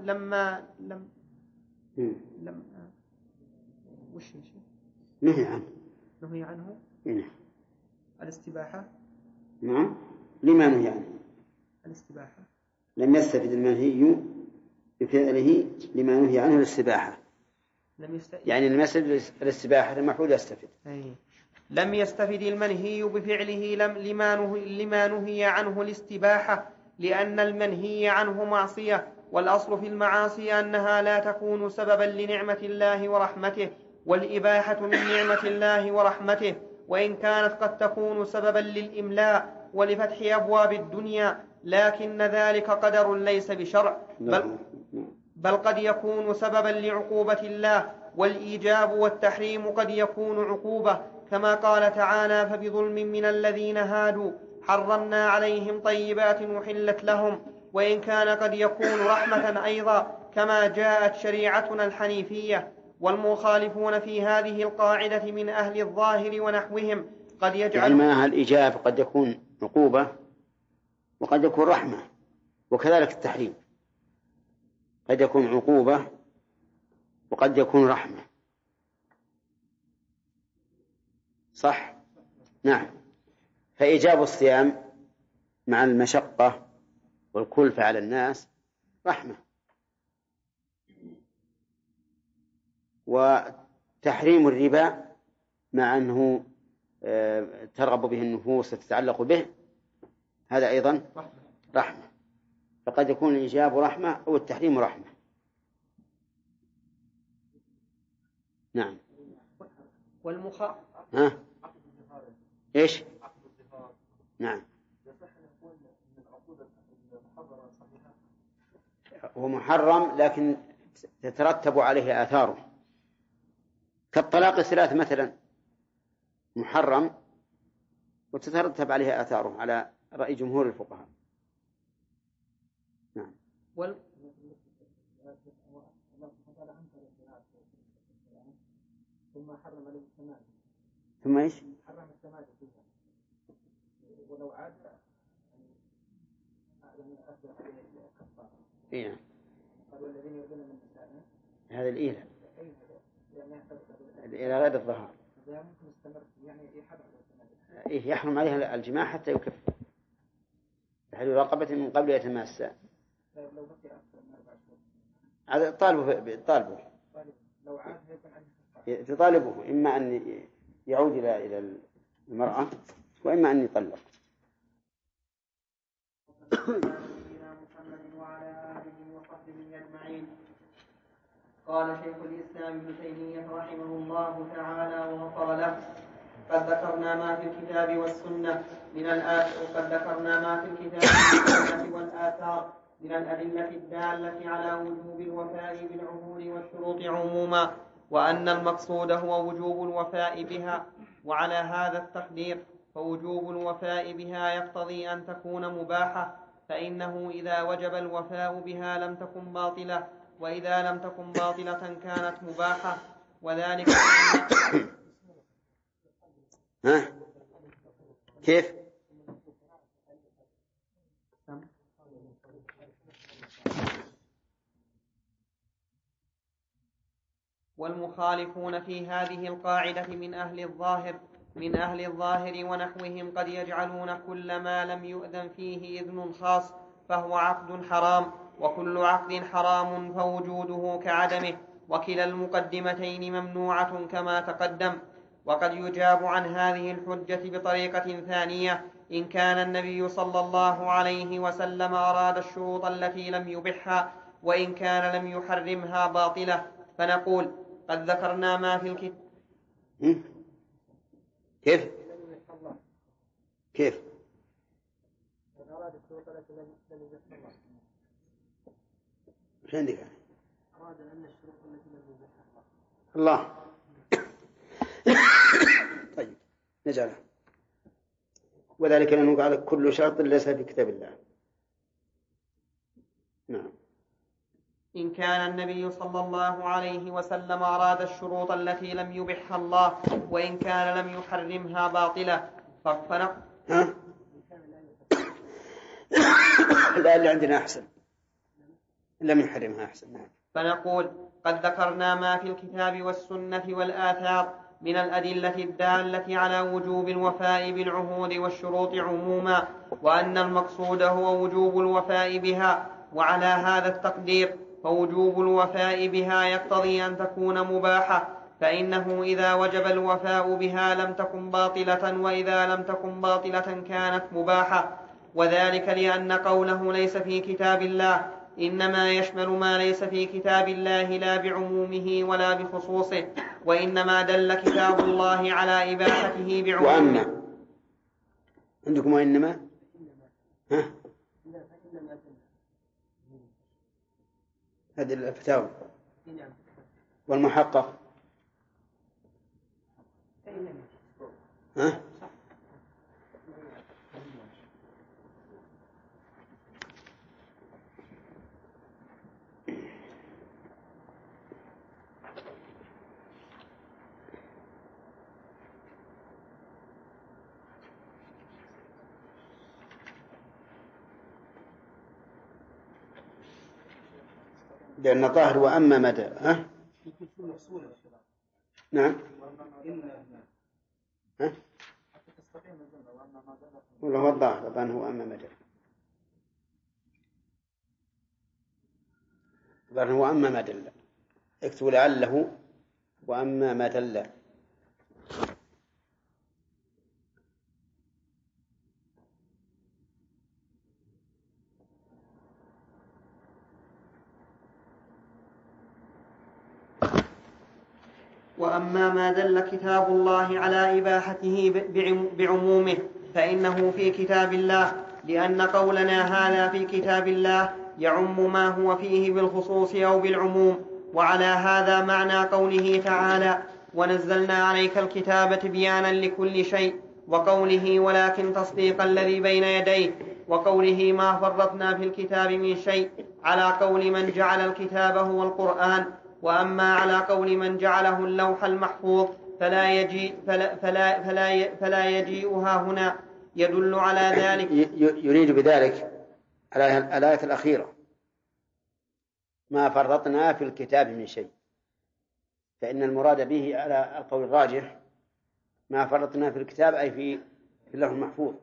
نهي عنه الاستباحة. نعم. لما نهي عنه الاستباحة، لم يستفد المنهي بفعله لما نهي عنه الاستباحة، يعني لم يستفد الاستباحة المحول يستفد. لم يستفد المنهي بفعله لما نهي عنه الاستباحة، لأن المنهي عنه معصية، والأصل في المعاصي أنها لا تكون سببا لنعمة الله ورحمته، والإباحة من نعمة الله ورحمته، وإن كانت قد تكون سببا للإملاء ولفتح أبواب الدنيا، لكن ذلك قدر ليس بشرع، بل قد يكون سببا لعقوبة الله، والإيجاب والتحريم قد يكون عقوبة، كما قال تعالى: فبظلم من الذين هادوا حرمنا عليهم طيبات أحلت لهم، وإن كان قد يكون رحمة أيضا، كما جاءت شريعتنا الحنيفية. والمخالفون في هذه القاعدة من أهل الظاهر ونحوهم قد يجعل يعني معناها الإيجاب قد يكون عقوبة وقد يكون رحمة، وكذلك التحريم قد يكون عقوبة وقد يكون رحمة، صح؟ نعم. فإيجاب الصيام مع المشقة والكلفة على الناس رحمة. وتحريم الربا مع أنه ترغب به النفوس وتتعلق به هذا أيضا رحمة، فقد يكون الإيجاب رحمة أو التحريم رحمة. نعم. إيش؟ نعم. هو محرم لكن تترتب عليه آثاره، كالطلاق الثلاث مثلا محرم وتترتب عليه آثاره على رأي جمهور الفقهاء. نعم. ثم حرم عليه التمادي. ثم ايش؟ حرم التمادي فيها، ولو عاد يعني أثبت عليه الكفارة. إيه. قالوا الذين يؤذون من نسائهم. هذا الإيلة. الإيلة غير الظهر. ممكن يستمر يعني يحرم إيه يحرم عليها الجماع حتى يكفر. تحرير رقبة من قبل يتماسى. لو بقي أكثر من 4 شهور. هذا طالبه. لو عاد يكون تطالبه إما أن يعود إلى المرأة وإما أن يطلق. قال شيخ الإسلام ابن تيمية رحمه الله تعالى وغفر له: قد ذكرنا ما في الكتاب والسنة والآثار من الأدلة الدالة على وجوب الوفاء بالعهود والشروط عموما، وأن المقصود هو وجوب الوفاء بها. وعلى هذا التقدير فوجوب الوفاء بها يقتضي أن تكون مباحة، فإنه إذا وجب الوفاء بها لم تكن باطلة، وإذا لم تكن باطلة كانت مباحة. وذلك ها؟ كيف؟ والمخالفون في هذه القاعدة من أهل الظاهر ونحوهم قد يجعلون كل ما لم يؤذن فيه إذن خاص فهو عقد حرام، وكل عقد حرام فوجوده كعدمه، وكلا المقدمتين ممنوعة كما تقدم. وقد يجاب عن هذه الحجة بطريقة ثانية: إن كان النبي صلى الله عليه وسلم أراد الشروط التي لم يبحها وإن كان لم يحرمها باطلة، فنقول: قد ذكرنا ما في الكتاب. كيف؟ وش عندك؟ أراد أن الشروط التي لم يبحها الله. طيب نجعله، وذلك لأنه قال كل شرط ليس في كتاب الله. نعم. إن كان النبي صلى الله عليه وسلم أراد الشروط التي لم يبحها الله وإن كان لم يحرمها باطلة لا اللي عندنا أحسن، لم يحرمها أحسن. نعم. فنقول: قد ذكرنا ما في الكتاب والسنة والآثار من الأدلة الدالة على وجوب الوفاء بالعهود والشروط عموما، وأن المقصود هو وجوب الوفاء بها. وعلى هذا التقدير فوجوب الوفاء بها يقتضي أن تكون مباحة، فإنه إذا وجب الوفاء بها لم تكن باطلة، وإذا لم تكن باطلة كانت مباحة. وذلك لأن قوله ليس في كتاب الله إنما يشمل ما ليس في كتاب الله لا بعمومه ولا بخصوصه، وإنما دل كتاب الله على إباحته بعمومه. وأما عندكم وإنما ها؟ هذه الفتاوى. والمحقق ها؟ لأن ظاهر وأما مدى ها؟ نعم. ها؟ ولا هو الظاهر أنه وأما مدى. وأما ما دل، اكتب لعله وأما ما دل. وأما ما دل كتاب الله على إباحته بعمومه فإنه في كتاب الله، لأن قولنا هذا في كتاب الله يعم ما هو فيه بالخصوص أو بالعموم. وعلى هذا معنى قوله تعالى: ونزلنا عليك الكتاب تبيانا لكل شيء، وقوله: ولكن تصديق الذي بين يديه، وقوله: ما فرطنا في الكتاب من شيء، على قول من جعل الكتاب هو القرآن. وأما على قول من جعله اللوح المحفوظ فلا يجيئها هنا، يدل على ذلك. يريد بذلك الآية الأخيرة: ما فرطنا في الكتاب من شيء، فإن المراد به على القول الراجح ما فرطنا في الكتاب أي في اللوح المحفوظ.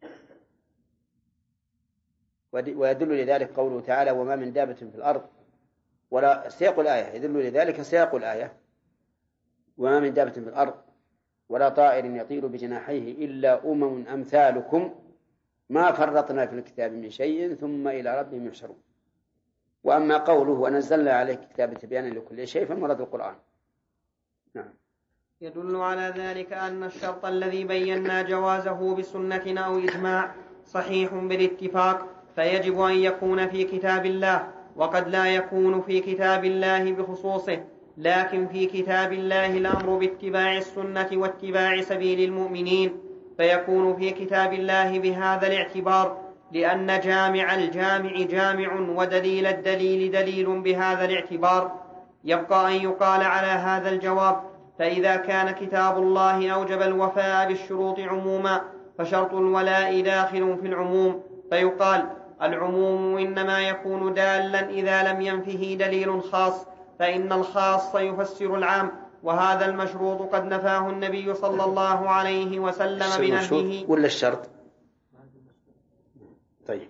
ويدل لذلك قوله تعالى: وما من دابة في الأرض، ولا سياق الآية يدل لذلك سياق الآية: وما من دابة في الأرض ولا طائر يطير بجناحيه إلا أمم أمثالكم ما فرطنا في الكتاب من شيء ثم إلى ربهم يحشرون. وأما قوله: ونزلنا عليك كتابا تبيانا لكل شيء، فالمراد القرآن. نعم. يدل على ذلك أن الشرط الذي بينا جوازه بسنة أو إجماع صحيح بالاتفاق، فيجب أن يكون في كتاب الله، وقد لا يكون في كتاب الله بخصوصه، لكن في كتاب الله الأمر باتباع السنة واتباع سبيل المؤمنين، فيكون في كتاب الله بهذا الاعتبار، لأن جامع الجامع جامع، ودليل الدليل دليل بهذا الاعتبار. يبقى أن يقال على هذا الجواب: فإذا كان كتاب الله أوجب الوفاء بالشروط عموما، فشرط الولاء داخل في العموم، فيقال: العموم إنما يكون دالا إذا لم ينفه دليل خاص، فإن الخاص يفسر العام، وهذا المشروط قد نفاه النبي صلى الله عليه وسلم بنهيه. ولا الشرط؟ طيب.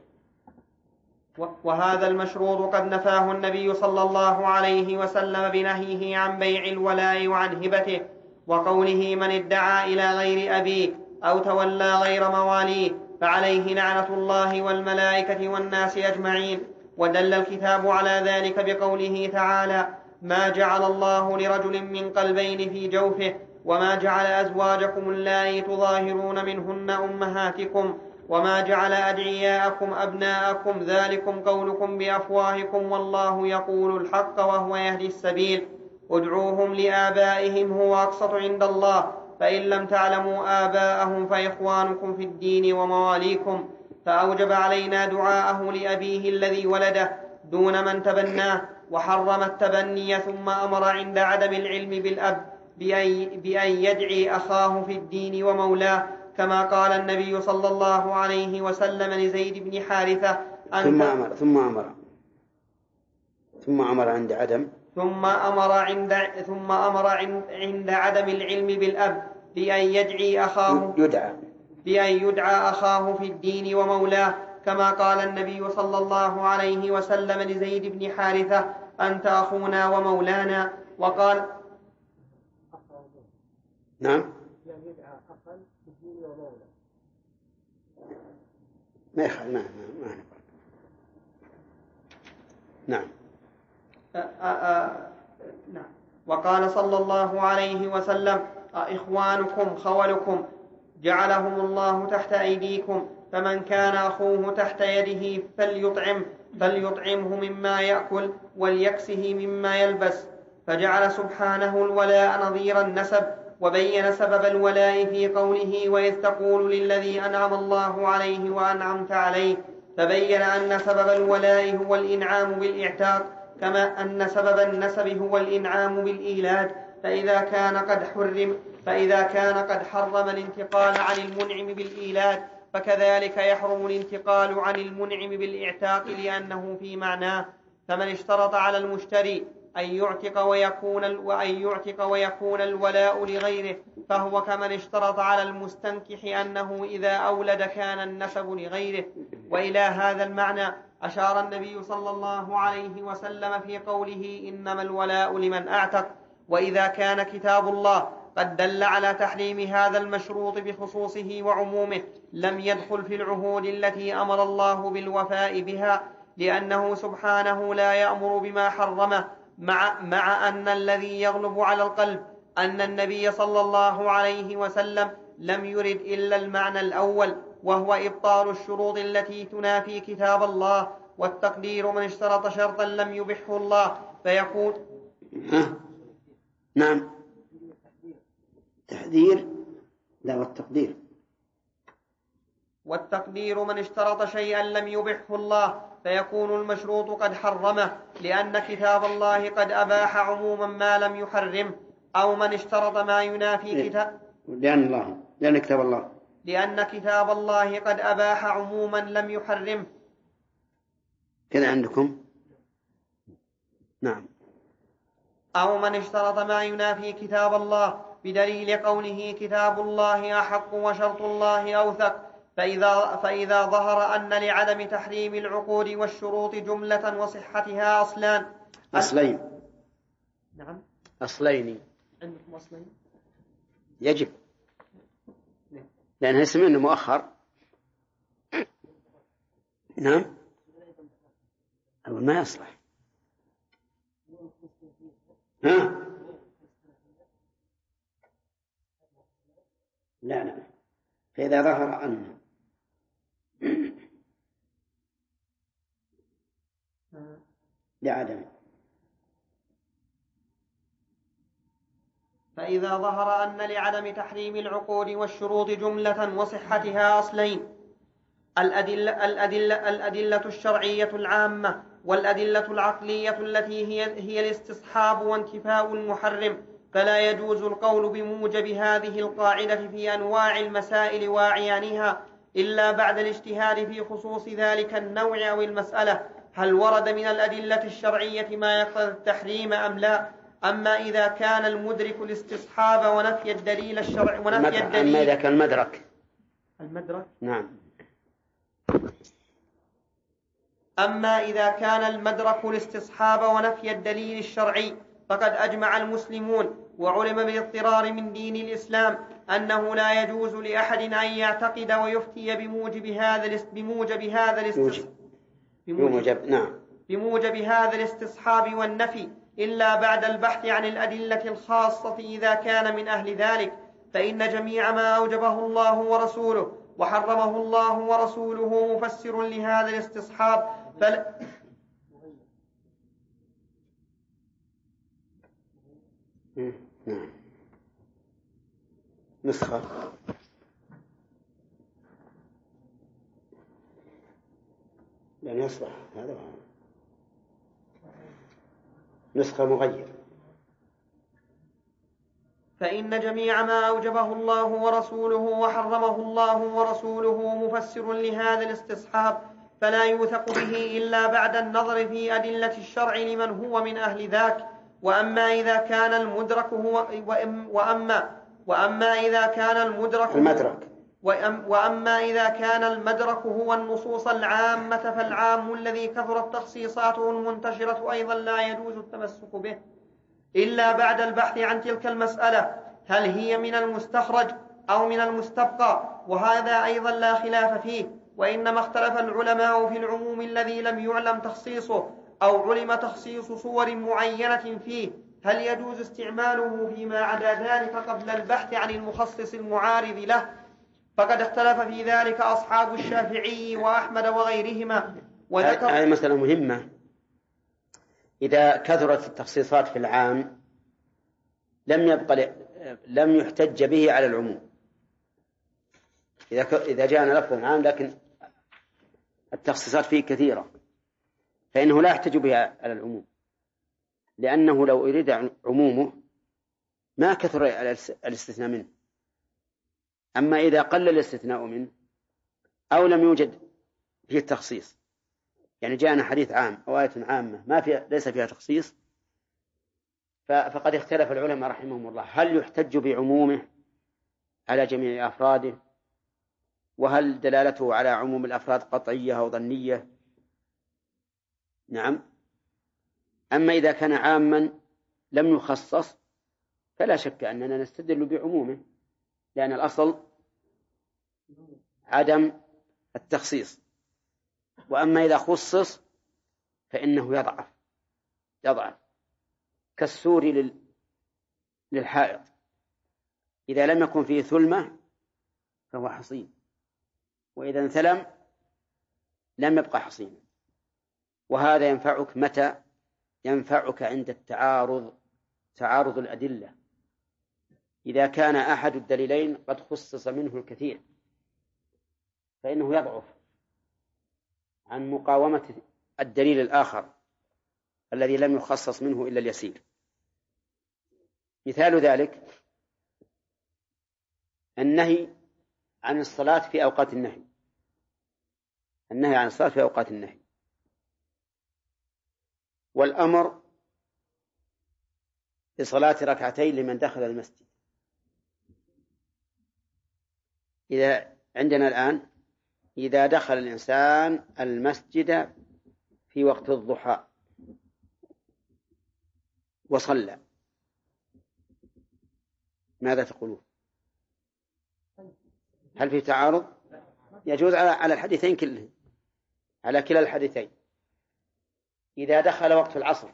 وهذا المشروط قد نفاه النبي صلى الله عليه وسلم بنهيه عن بيع الولاء وعن هبته، وقوله: من ادعى إلى غير أبيه أو تولى غير مواليه فعليه لعنة الله والملائكة والناس أجمعين. ودل الكتاب على ذلك بقوله تعالى: ما جعل الله لرجل من قلبين في جوفه، وما جعل أزواجكم اللائي تظاهرون منهن أمهاتكم، وما جعل أدعياءكم أبناءكم، ذلكم قولكم بأفواهكم، والله يقول الحق وهو يهدي السبيل. ادعوهم لآبائهم هو أقسط عند الله، فإن لم تعلموا آباءهم فإخوانكم في الدين ومواليكم. فأوجب علينا دعاءه لأبيه الذي ولده دون من تبناه، وحرم التبني، ثم أمر عند عدم العلم بالأب بأن يدعي أخاه في الدين ومولاه، كما قال النبي صلى الله عليه وسلم لزيد بن حارثة: ثم أمر عند عدم العلم بالأب بأن يدعى أخاه في الدين ومولاه، كما قال النبي صلى الله عليه وسلم لزيد بن حارثة: أنت أخونا ومولانا. وقال: نعم، ما يخل ما نعم. نعم. وقال صلى الله عليه وسلم: إخوانكم خولكم جعلهم الله تحت أيديكم، فمن كان أخوه تحت يده فليطعمه مما يأكل وليكسه مما يلبس. فجعل سبحانه الولاء نظير النسب، وبين سبب الولاء في قوله: وإذ تقول للذي أنعم الله عليه وأنعمت عليه، فبين أن سبب الولاء هو الإنعام بالإعتاق، كما أن سبب النسب هو الإنعام بالإيلاد. فإذا كان قد حرم الانتقال عن المنعم بالإيلاد، فكذلك يحرم الانتقال عن المنعم بالإعتاق، لأنه في معناه. فمن اشترط على المشتري أن يعتق ويكون الولاء لغيره، فهو كمن اشترط على المستنكح أنه إذا أولد كان النسب لغيره. وإلى هذا المعنى أشار النبي صلى الله عليه وسلم في قوله إنما الولاء لمن أعتق. وإذا كان كتاب الله قد دل على تحريم هذا المشروط بخصوصه وعمومه لم يدخل في العهود التي أمر الله بالوفاء بها، لأنه سبحانه لا يأمر بما حرمه، مع أن الذي يغلب على القلب أن النبي صلى الله عليه وسلم لم يرد إلا المعنى الأول، وهو إبطال الشروط التي تنافي كتاب الله. والتقدير من اشترط شرطا لم يبحه الله فيكون نعم تحذير لا والتقدير من اشترط شيئا لم يبحه الله فيكون المشروط قد حرمه، لأن كتاب الله قد أباح عموما ما لم يحرمه. أو من اشترط ما ينافي كتاب لأن كتاب الله قد أباح عموما لم يحرمه. كذا عندكم نعم. أو من اشترط ما ينافي كتاب الله بدليل قوله كتاب الله أحق وشرط الله أوثق، فإذا ظهر أن لعدم تحريم العقود والشروط جملة وصحتها أصلين. نعم أصلين. عندكم أصلين؟ يجب، لأنه اسم إنه مؤخر. نعم أول ما يصلح. لا فإذا ظهر أن لعدم، فإذا ظهر أن لعدم تحريم العقود والشروط جملة وصحتها أصلين: الأدلة الشرعية العامة، والأدلة العقلية التي هي الاستصحاب وانتفاء المحرم. فلا يجوز القول بموجب هذه القاعدة في أنواع المسائل وأعيانها إلا بعد الاجتهاد في خصوص ذلك النوع أو المسألة، هل ورد من الأدلة الشرعية ما يقتضي التحريم أم لا. أما إذا كان المدرك الاستصحاب ونفي الدليل الشرعي أما إذا كان المدرك نعم. أما إذا كان المدرك الاستصحاب ونفي الدليل الشرعي فقد أجمع المسلمون وعلم بالاضطرار من دين الإسلام أنه لا يجوز لأحد أن يعتقد ويفتي بموجب هذا الاستصحاب والنفي إلا بعد البحث عن الأدلة الخاصة إذا كان من أهل ذلك، فإن جميع ما أوجبه الله ورسوله وحرمه الله ورسوله مفسر لهذا الاستصحاب. نسخة لأن يصلح هذا نسخة مغير. فإن جميع ما أوجبه الله ورسوله وحرمه الله ورسوله مفسر لهذا الاستصحاب، فلا يوثق به إلا بعد النظر في أدلة الشرع لمن هو من أهل ذاك. وأما إذا كان المدرك هو النصوص العامة فالعام الذي كثرت تخصيصاته المنتشرة أيضا لا يجوز التمسك به إلا بعد البحث عن تلك المسألة هل هي من المستخرج أو من المستبقى، وهذا أيضا لا خلاف فيه. وإنما اختلف العلماء في العموم الذي لم يعلم تخصيصه أو علم تخصيص صور معينة فيه، هل يجوز استعماله فيما عدا ذلك قبل البحث عن المخصص المعارض له. فقد اختلف في ذلك أصحاب الشافعي وأحمد وغيرهما. هذه مسألة مهمة. إذا كثرت التخصيصات في العام لم يحتج به على العموم. إذا جاءنا لفظ عام لكن التخصيصات فيه كثيرة فإنه لا يحتج بها على العموم، لأنه لو أريد عمومه ما كثر الاستثناء منه. أما إذا قل الاستثناء منه أو لم يوجد فيه التخصيص، يعني جاءنا حديث عام أو آية عامة ليس فيها تخصيص، فقد اختلف العلماء رحمهم الله هل يحتج بعمومه على جميع أفراده، وهل دلالته على عموم الأفراد قطعية أو ظنية، نعم. أما إذا كان عاما لم يخصص فلا شك أننا نستدل بعمومه، لأن الأصل عدم التخصيص. وأما إذا خصص فإنه يضعف كالسور للحائط، إذا لم يكن فيه ثلمة فهو حصين، وإذا انثلم لم يبقى حصينا. وهذا ينفعك متى؟ ينفعك عند تعارض الأدلة، إذا كان أحد الدليلين قد خصص منه الكثير فإنه يضعف عن مقاومة الدليل الآخر الذي لم يخصص منه إلا اليسير. مثال ذلك النهي عن الصلاة في أوقات النهي، النهي عن الصلاة في أوقات النهي، والأمر بصلاة ركعتين لمن دخل المسجد. إذا عندنا الآن إذا دخل الإنسان المسجد في وقت الضحى وصلى ماذا تقولون؟ هل في تعارض؟ يجوز على الحديثين كلهم، على كلا الحديثين. إذا دخل وقت العصر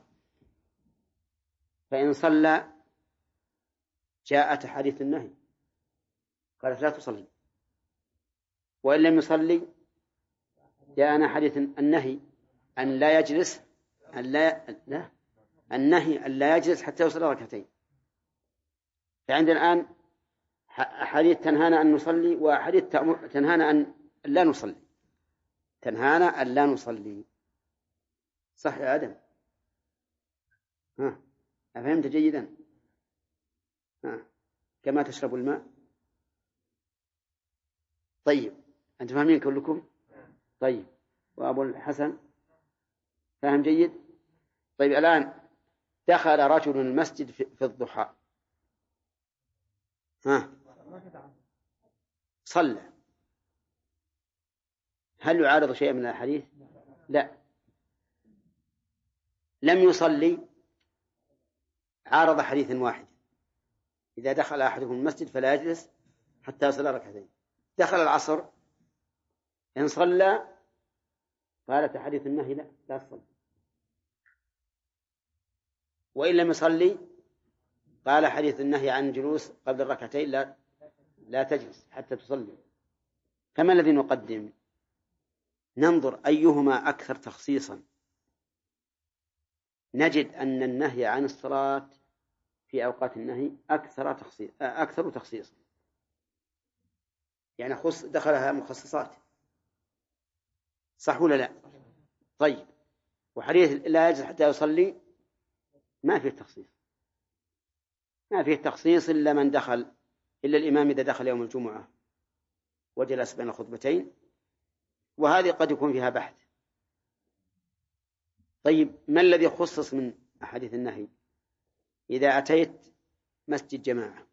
فإن صلى جاءت حديث النهي قالت لا تصلي، وإن لم يصلي جاءنا حديث النهي أن لا يجلس النهي أن لا يجلس حتى يصلي ركعتين. فعندنا الآن حديث تنهانا أن نصلي وحديث تنهانا أن لا نصلي، تنهانا أن لا نصلي. صح يا آدم؟ أفهمت جيدا؟ كما تشرب الماء. طيب أنتم فاهمين كلكم؟ طيب وأبو الحسن فاهم جيد؟ طيب الآن دخل رجل المسجد في الضحى صلى، هل يعارض شيء من الحديث؟ لا. لم يصلي عارض حديث واحد، إذا دخل أحدهم المسجد فلا يجلس حتى يصلي ركعتين. دخل العصر إن صلى قالت حديث النهي لا تصلي، وإن لم يصلي قال حديث النهي عن الجلوس قبل الركعتين لا تجلس حتى تصلي. فما الذي نقدم؟ ننظر أيهما أكثر تخصيصا. نجد أن النهي عن الصلاة في أوقات النهي أكثر تخصيصا، يعني دخلها مخصصات، صح ولا لا؟ طيب وحديث لا يجلس حتى يصلي ما فيه تخصيص، ما فيه تخصيص إلا من دخل، إلا الإمام إذا دخل يوم الجمعة وجلس بين الخطبتين، وهذه قد يكون فيها بحث. طيب ما الذي خصص من أحاديث النهي؟ إذا أتيت مسجد جماعة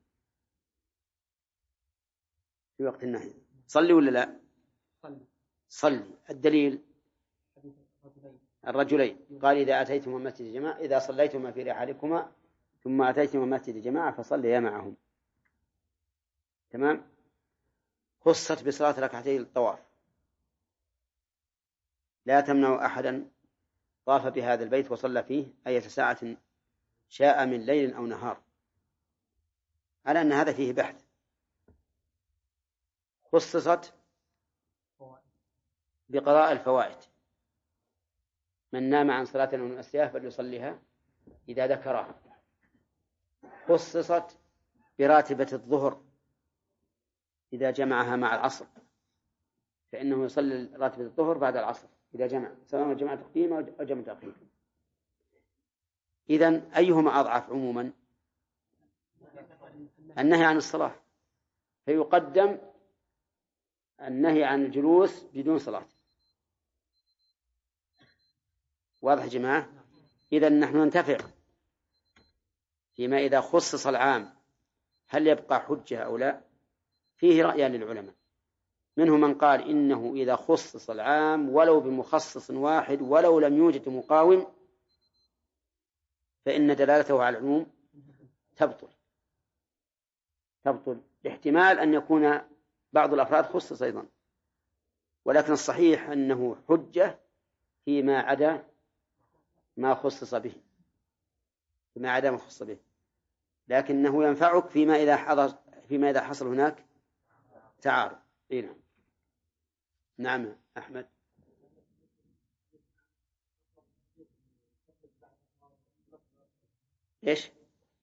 في وقت النهي صلي ولا لا؟ صلي. الدليل الرجلين قال إذا أتيتم مسجد جماعة إذا صليتما في رحالكما ثم أتيتم مسجد جماعة فصليا معهم. تمام. خصت بصلاة ركعتي الطواف، لا تمنع أحدا طاف بهذا البيت وصلى فيه أي ساعة شاء من ليل أو نهار، على أن هذا فيه بحث. خصصت بقضاء الفوائد، من نام عن صلاة من أسياه فليصليها إذا ذكرها. خصصت براتبة الظهر إذا جمعها مع العصر، فإنه يصلي راتبة الظهر بعد العصر إذا جمع، سواء جمع تقديم أو جمع تأخير. إذن أيهما أضعف عموما؟ النهي عن الصلاة، فيقدم النهي عن الجلوس بدون صلاة. واضح يا جماعة؟ إذن نحن ننتفع فيما إذا خصص العام هل يبقى حجة أو لا؟ فيه رأيان للعلماء. منهم من قال إنه إذا خصص العام ولو بمخصص واحد ولو لم يوجد مقاوم فإن دلالته على العموم تبطل لاحتمال أن يكون بعض الأفراد خصص أيضا، ولكن الصحيح أنه حجة فيما عدا ما خصص به، لكنه ينفعك فيما إذا حصل هناك تعارض. نعم أحمد. إيش؟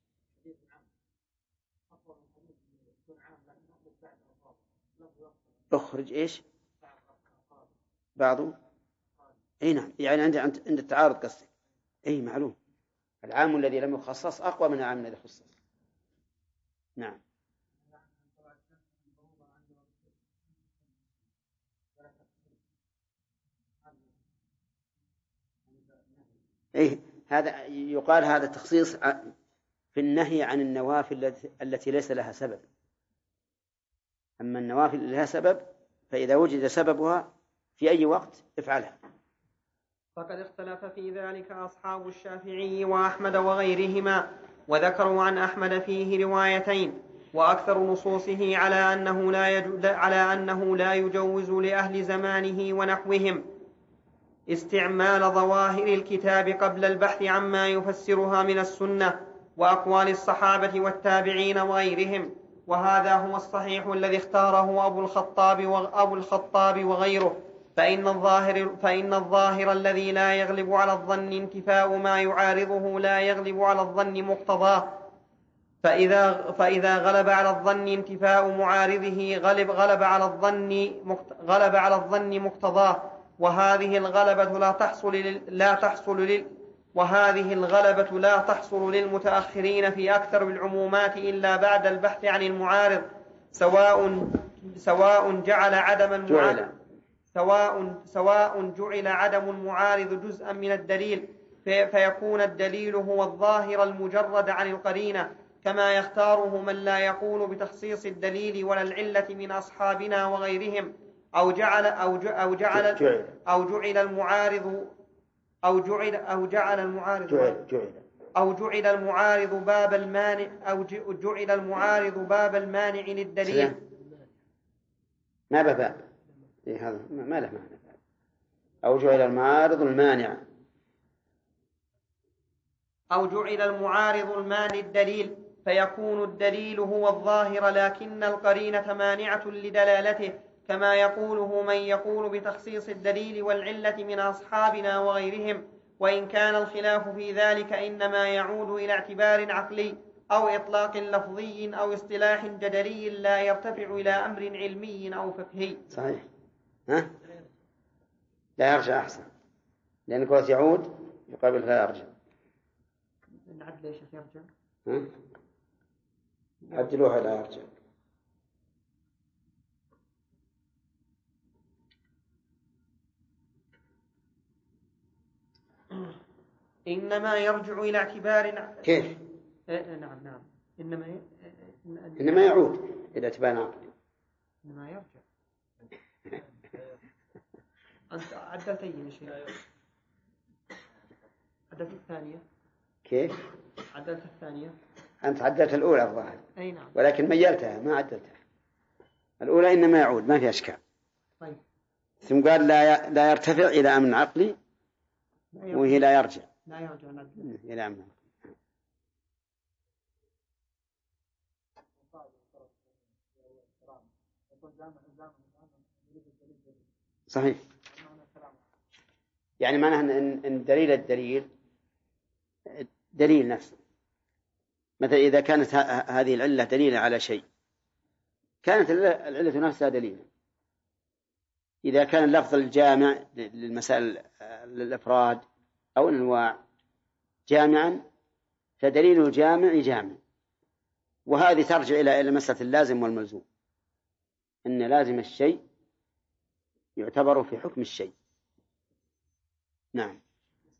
أخرج إيش؟ بعضه. أي نعم، يعني عند التعارض قصدي. أي معلوم، العام الذي لم يخصص أقوى من العام الذي خصص. نعم. إيه، هذا يقال هذا تخصيص في النهي عن النوافل التي ليس لها سبب. أما النوافل اللي لها سبب فإذا وجد سببها في أي وقت افعلها. فقد اختلف في ذلك أصحاب الشافعي وأحمد وغيرهما، وذكروا عن أحمد فيه روايتين، وأكثر نصوصه على أنه لا يجوز لأهل زمانه ونحوهم استعمال ظواهر الكتاب قبل البحث عما يفسرها من السنة وأقوال الصحابة والتابعين وغيرهم، وهذا هو الصحيح الذي اختاره أبو الخطاب وغيره، فإن الظاهر الذي لا يغلب على الظن انتفاء ما يعارضه لا يغلب على الظن مقتضاه، فإذا غلب على الظن انتفاء معارضه غلب على الظن مقتضاه، وهذه الغلبة لا تحصل للمتأخرين في أكثر العمومات إلا بعد البحث عن المعارض، سواء جعل عدم المعارض جزءا من الدليل فيكون الدليل هو الظاهر المجرد عن القرينة، كما يختاره من لا يقول بتخصيص الدليل ولا العلة من أصحابنا وغيرهم، أو جعل المعارض باب المانع للدليل. ما باب هذا ما له معنى. أو جعل المعارض المانع، أو جعل المعارض المانع للدليل فيكون الدليل هو الظاهر لكن القرينة مانعة لدلالته، كما يقوله من يقول بتخصيص الدليل والعلة من أصحابنا وغيرهم، وإن كان الخلاف في ذلك إنما يعود إلى اعتبار عقلي أو إطلاق لفظي أو اصطلاح جدلي لا يرتفع إلى أمر علمي أو فقهي. صحيح. لا يرجع أحسن، لأن قلت يعود يقابل لا يرجع. نعد ليش يرجع؟ عدلوها لا يرجع. إنما يرجع إلى اعتبار. كيف؟ نعم إنما يعود إلى اعتبار عقلي. إنما يرجع. أنت عدلت أي شيء؟ عدلت الثانية. كيف؟ عدلت الثانية. أنت عدلت الأولى الظاهر. أي نعم. ولكن ميلتها ما عدلتها. الأولى إنما يعود ما في أشكال. طيب. ثم قال لا يرتفع إلى أمر عقلي، وهي لا يرجع. لا يرجع إلى أمر. صحيح. يعني معناه أن الدليل نفسه. مثلا إذا كانت هذه العلة دليلا على شيء كانت العلة نفسها دليلا. إذا كان اللفظ الجامع للمسائل الأفراد أو الأنواع جامعا فدليل الجامع جامع. وهذه ترجع إلى مسألة اللازم والملزوم، أن لازم الشيء يعتبر في حكم الشيء. نعم.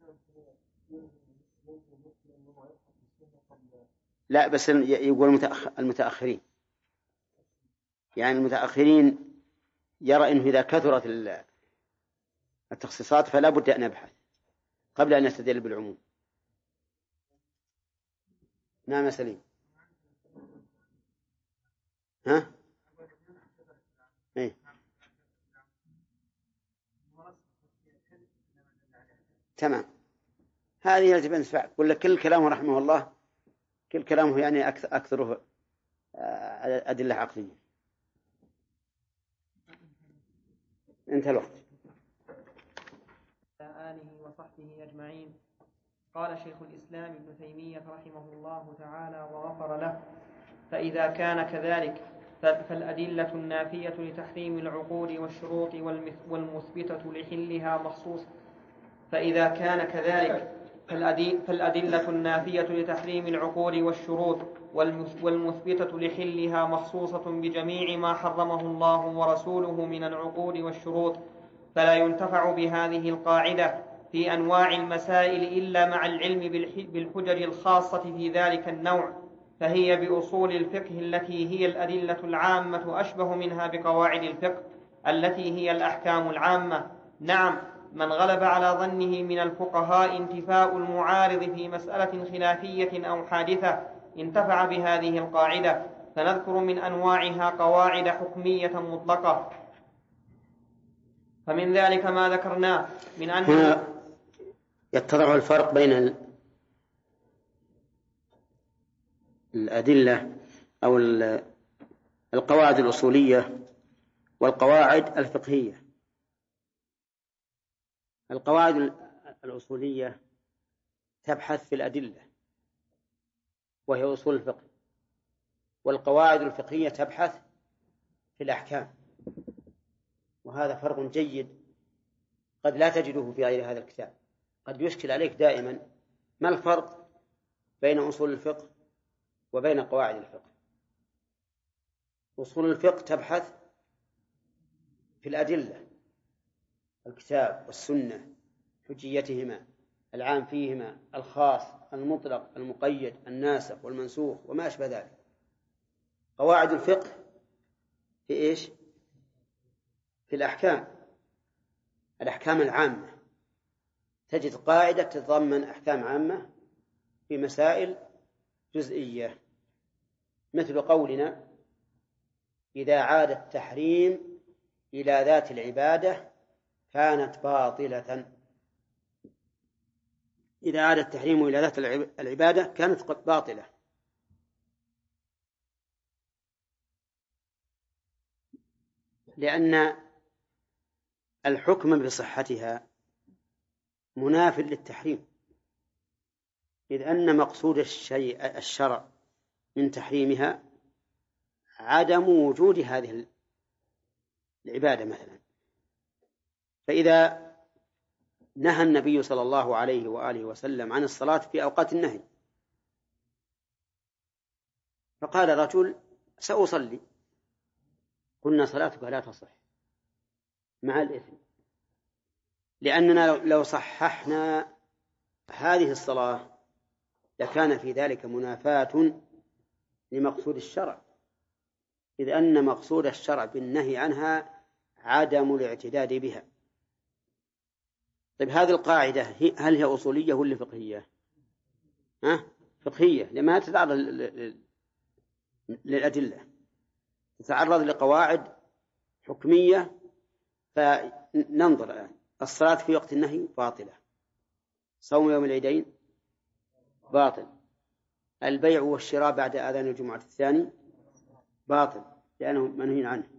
لا بس يقول المتأخرين، يعني المتأخرين يرى أنه إذا كثرت التخصيصات فلا بد أن نبحث قبل أن نستدل بالعموم. نعم سليم. ها؟ إيه؟ تمام. هذه يجب أن نسمع. ولا كل كلامه رحمه الله كل كلامه يعني أكثره أدلة عقلية. انتهى الوقت. آله وصحبه أجمعين. قال شيخ الإسلام ابن تيمية رحمه الله تعالى وغفر له: فإذا كان كذلك فالأدلة النافية لتحريم العقود والشروط والمثبتة لحلها مخصوص فإذا كان كذلك فالأدلة النافية لتحريم العقود والشروط والمثبتة لحلها مخصوصة بجميع ما حرمه الله ورسوله من العقود والشروط، فلا ينتفع بهذه القاعدة في أنواع المسائل إلا مع العلم بالحجج الخاصة في ذلك النوع، فهي بأصول الفقه التي هي الأدلة العامة أشبه منها بقواعد الفقه التي هي الأحكام العامة. نعم، من غلب على ظنه من الفقهاء انتفاء المعارض في مسألة خلافية أو حادثة انتفع بهذه القاعدة، فنذكر من أنواعها قواعد حكمية مطلقة. فمن ذلك ما ذكرناه من أن هنا يتضح الفرق بين الأدلة أو القواعد الأصولية والقواعد الفقهية. القواعد الأصولية تبحث في الأدلة وهي أصول الفقه، والقواعد الفقهية تبحث في الأحكام، وهذا فرق جيد قد لا تجده في غير هذا الكتاب. قد يشكل عليك دائما ما الفرق بين أصول الفقه وبين قواعد الفقه. أصول الفقه تبحث في الأدلة، الكتاب والسنة، حجيتهما، العام فيهما، الخاص، المطلق، المقيد، الناسخ والمنسوخ وما أشبه ذلك. قواعد الفقه في إيش؟ في الأحكام، الأحكام العامة. تجد قاعدة تتضمن أحكام عامة في مسائل جزئية، مثل قولنا: إذا عاد التحريم إلى ذات العبادة كانت باطلة. إذا عاد التحريم إلى ذات العبادة كانت باطلة. لأن الحكم بصحتها مناف للتحريم، إذ أن مقصود الشرع من تحريمها عدم وجود هذه العبادة مثلا. فإذا نهى النبي صلى الله عليه وآله وسلم عن الصلاة في أوقات النهي، فقال رجل: سأصلي، قلنا: صلاتك لا تصح مع الإثم، لأننا لو صححنا هذه الصلاة لكان في ذلك منافاة لمقصود الشرع، إذ أن مقصود الشرع بالنهي عنها عدم الاعتداد بها. طيب، هذه القاعدة هل هي أصولية ولا فقهية؟ فقهية، لما تتعرض للأدلة، تتعرض لقواعد حكمية. فننظر الآن: الصلاة في وقت النهي باطلة، صوم يوم العيدين باطل، البيع والشراء بعد آذان الجمعة الثاني باطل لأنه منهي عنه،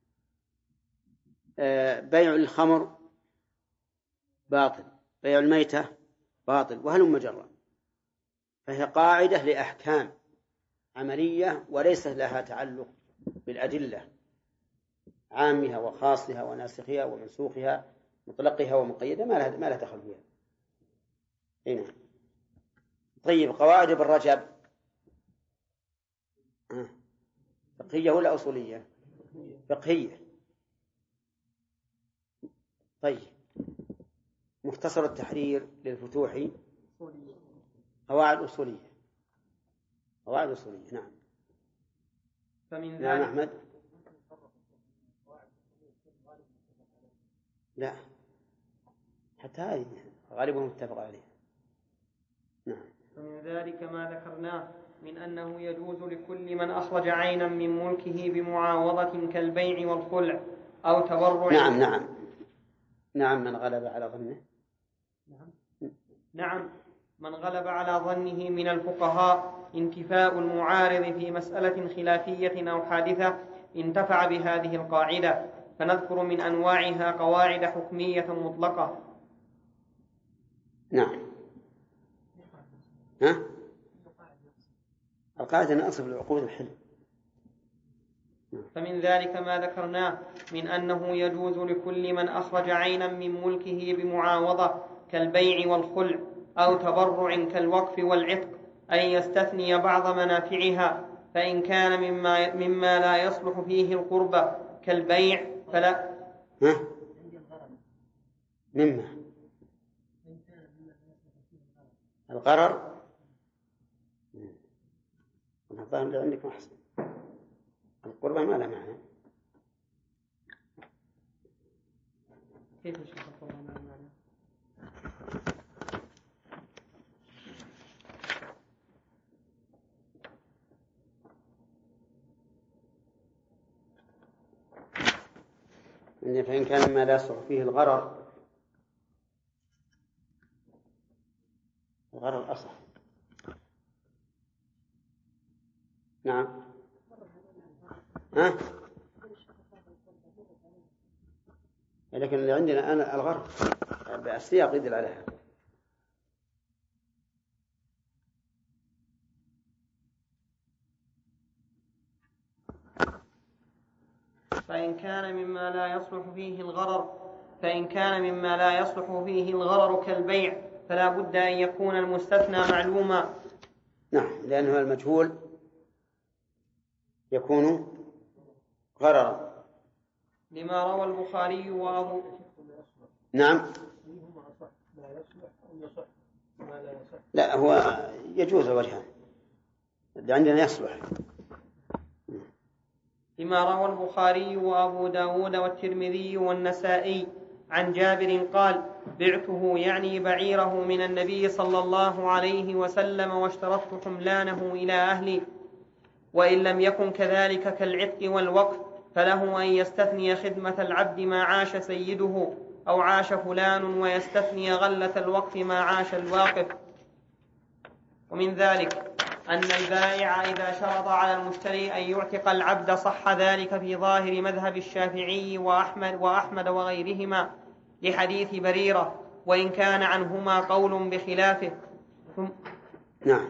بيع الخمر باطل، بيع الميتة باطل، وهلم جرا. فهي قاعدة لأحكام عملية وليس لها تعلق بالأدلة، عامها وخاصها وناسخها ومنسوخها، مطلقها ومقيدها، ما لها دخل فيها. هنا. طيب، قواعد ابن رجب فقهية ولا أصولية؟ فقهية. طيب، مختصر التحرير للفتوح قواعد أصولية. قواعد أصولية، نعم. فمن نعم ذلك أحمد. لا، حتى هذه غالبهم متفق عليه. نعم. ومن ذلك ما ذكرناه من أنه يجوز لكل من أخرج عينا من ملكه بمعاوضة كالبيع والخلع أو تبرع. نعم من غلب على ظنه. نعم من غلب على ظنه من الفقهاء انتفاء المعارض في مسألة خلافية أو حادثة انتفع بهذه القاعدة، فنذكر من أنواعها قواعد حكمية مطلقة. نعم. القاعدة أن أصل العقود الحل. فمن ذلك ما ذكرناه من أنه يجوز لكل من أخرج عينا من ملكه بمعاوضة كالبيع والخلع أو تبرع كالوقف والعتق أن يستثني بعض منافعها، فإن كان مما لا يصلح فيه القربة كالبيع فلا. مما الغرر الظاهر عندكم أحسن. القربة ما لا معنى. كيف يشرح القربة ما لا معنى؟ فإن كان ما لا يصلح فيه الغرر أصح. نعم. لكن اللي عندنا أنا الغرر السياق يدل على هذا. فإن كان مما لا يصلح فيه الغرر كالبيع فلا بد أن يكون المستثنى معلوما. نعم، لأنه المجهول يكون غررا، لما روى البخاري وأبو. نعم. لا، هو يجوز وجهان، اللي عندنا يصلح. لما روى البخاري وأبو داود والترمذي والنسائي عن جابر قال: بعته يعني بعيره من النبي صلى الله عليه وسلم واشترطت حملانه إلى أهلي، وإن لم يكن كذلك كالعتق والوقف فله أن يستثني خدمة العبد ما عاش سيده أو عاش فلان، ويستثني غلة الوقف ما عاش الواقف. ومن ذلك أن البائع إذا شرط على المشتري أن يعتق العبد صح ذلك في ظاهر مذهب الشافعي وأحمد وغيرهما لحديث بريرة، وإن كان عنهما قول بخلافه. نعم.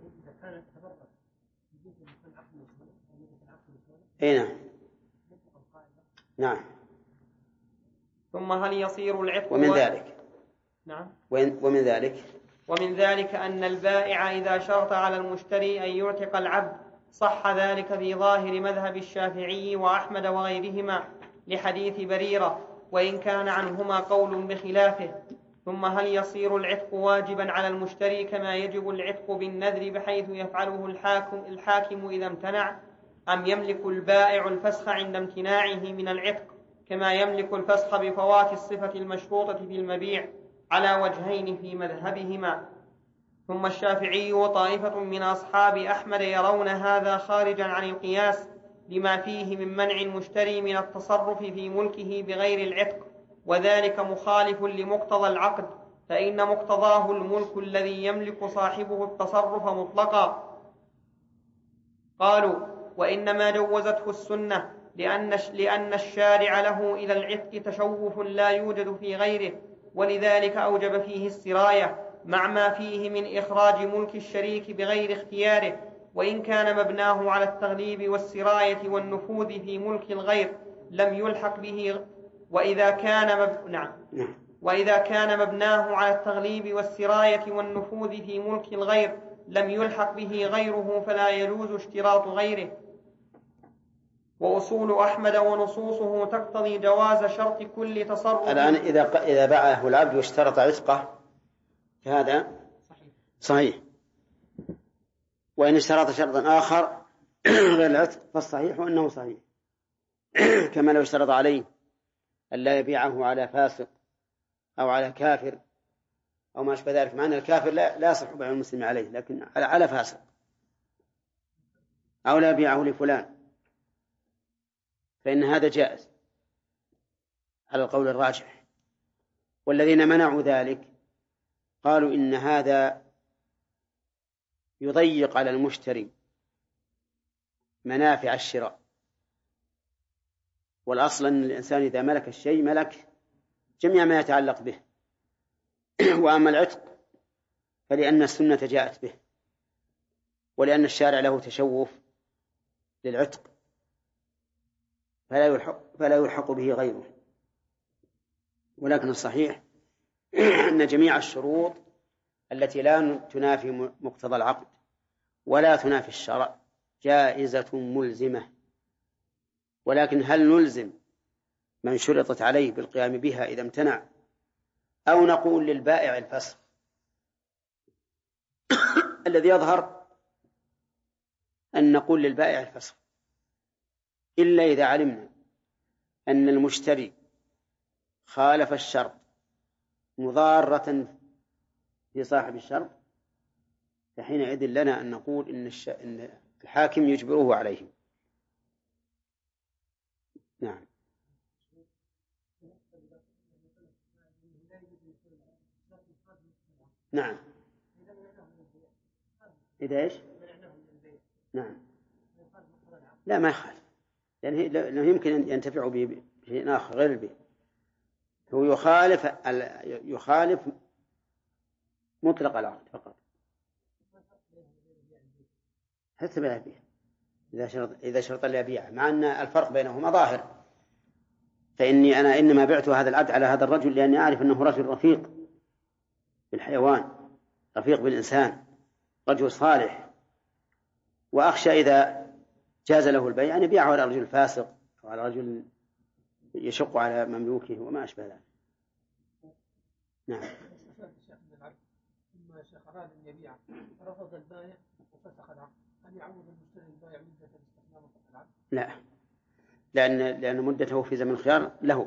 نعم. ثم هل يصير العتق ومن ذلك نعم. ومن ذلك أن البائع إذا شرط على المشتري أن يعتق العبد صح ذلك في ظاهر مذهب الشافعي وأحمد وغيرهما لحديث بريرة، وإن كان عنهما قول بخلافه. ثم هل يصير العتق واجبا على المشتري كما يجب العتق بالنذر بحيث يفعله الحاكم إذا امتنع، أم يملك البائع الفسخ عند امتناعه من العتق كما يملك الفسخ بفوات الصفة المشروطة في المبيع، على وجهين في مذهبهما. ثم الشافعي وطائفة من أصحاب أحمد يرون هذا خارجا عن القياس لما فيه من منع المشتري من التصرف في ملكه بغير العتق، وذلك مخالف لمقتضى العقد، فإن مقتضاه الملك الذي يملك صاحبه التصرف مطلقا. قالوا: وإنما جوزته السنة لأن الشارع له إلى العتق تشوف لا يوجد في غيره، ولذلك أوجب فيه السراية مع ما فيه من إخراج ملك الشريك بغير اختياره، وإن كان مبناه على التغليب والسراية والنفوذ في ملك الغير لم يلحق به، وإذا كان مبناه على التغليب والسراية والنفوذ في ملك الغير لم يلحق به غيره فلا يجوز اشتراط غيره. وأصول أحمد ونصوصه تقتضي جواز شرط كل تصرف. الآن إذا باعه العبد واشترط عتقه فهذا صحيح، وإن اشترط شرطا آخر غير العتق فالصحيح أنه صحيح، كما لو اشترط عليه ألا يبيعه على فاسق أو على كافر أو ما أشبه ذلك، مع أن الكافر لا يصح بيع المسلم عليه، لكن على فاسق، أو لا يبيعه لفلان، فإن هذا جائز على القول الراجح. والذين منعوا ذلك قالوا إن هذا يضيق على المشتري منافع الشراء، والأصل أن الإنسان إذا ملك الشيء ملك جميع ما يتعلق به. وأما العتق فلأن السنة جاءت به، ولأن الشارع له تشوف للعتق فلا يلحق به غيره. ولكن الصحيح أن جميع الشروط التي لا تنافي مقتضى العقد ولا تنافي الشرع جائزة ملزمة. ولكن هل نلزم من شرطت عليه بالقيام بها إذا امتنع، أو نقول للبائع الفسخ؟ الذي يظهر أن نقول للبائع الفسخ، إلا إذا علمنا أن المشتري خالف الشرط مضارة في صاحب الشرط، فحينئذ لنا أن نقول إن الحاكم يجبره عليه. نعم. نعم. إذا إيش؟ نعم. لا ما يخالف، لأنه يمكن أن ينتفع به بشيء آخر غير البيع. هو يخالف مطلق العقد فقط، حتى بلا بيع إذا شرط لا بيع، مع أن الفرق بينهما ظاهر. فإني أنا إنما بعت هذا العبد على هذا الرجل لأني أعرف أنه رجل رفيق بالحيوان، رفيق بالإنسان، رجل صالح، وأخشى إذا جاز له البيع أن يبيعه على رجل فاسق أو على رجل يشق على مملوكه وما أشبه ذلك. نعم. ثم شيخ أراد أن يبيع رفض البائع وفسخ العقد، هل يعوض المشتري البائع مدة الاستخدام وفسخ العقد؟ لا، لأن مدته في زمن الخيار له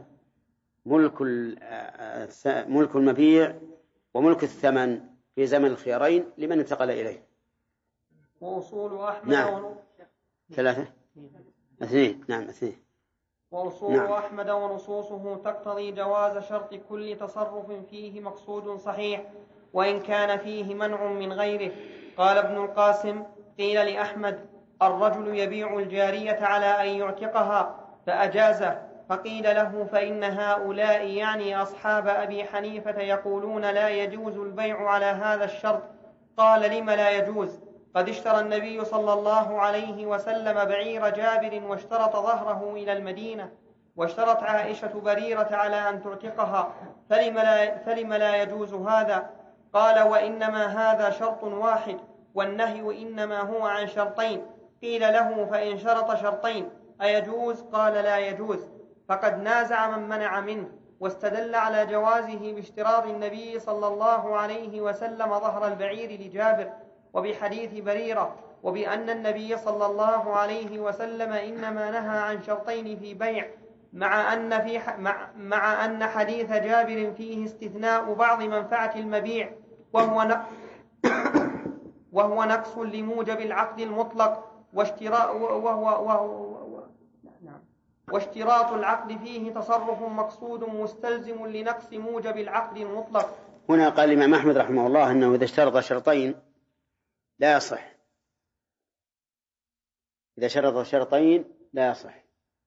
ملك المبيع وملك الثمن في زمن الخيارين لمن انتقل إليه. وأصول أحمد نعم. 3 2 نعم 2. وأصول أحمد ونصوصه تقتضي جواز شرط كل تصرف فيه مقصود صحيح وإن كان فيه منع من غيره. قال ابن القاسم: قيل لأحمد: الرجل يبيع الجارية على أن يعتقها فأجازه، فقيل له: فإن هؤلاء يعني أصحاب أبي حنيفة يقولون لا يجوز البيع على هذا الشرط. قال: لم لا يجوز؟ قد اشترى النبي صلى الله عليه وسلم بعير جابر واشترط ظهره إلى المدينة، واشترت عائشة بريرة على أن تعتقها، فلم لا يجوز هذا؟ قال: وإنما هذا شرط واحد، والنهي إنما هو عن شرطين. قيل له: فإن شرط شرطين أيجوز؟ قال: لا يجوز. فقد نازع من منع منه، واستدل على جوازه باشتراط النبي صلى الله عليه وسلم ظهر البعير لجابر وبحديث بريرة، وبأن النبي صلى الله عليه وسلم إنما نهى عن شرطين في بيع، مع أن حديث جابر فيه استثناء بعض منفعة المبيع وهو نقص لموجب العقد المطلق، واشتراط العقد فيه تصرف مقصود مستلزم لنقص موجب العقد المطلق. هنا قال الإمام أحمد رحمه الله أنه إذا اشترط شرطين لا يصح، إذا شرط شرطين لا يصح،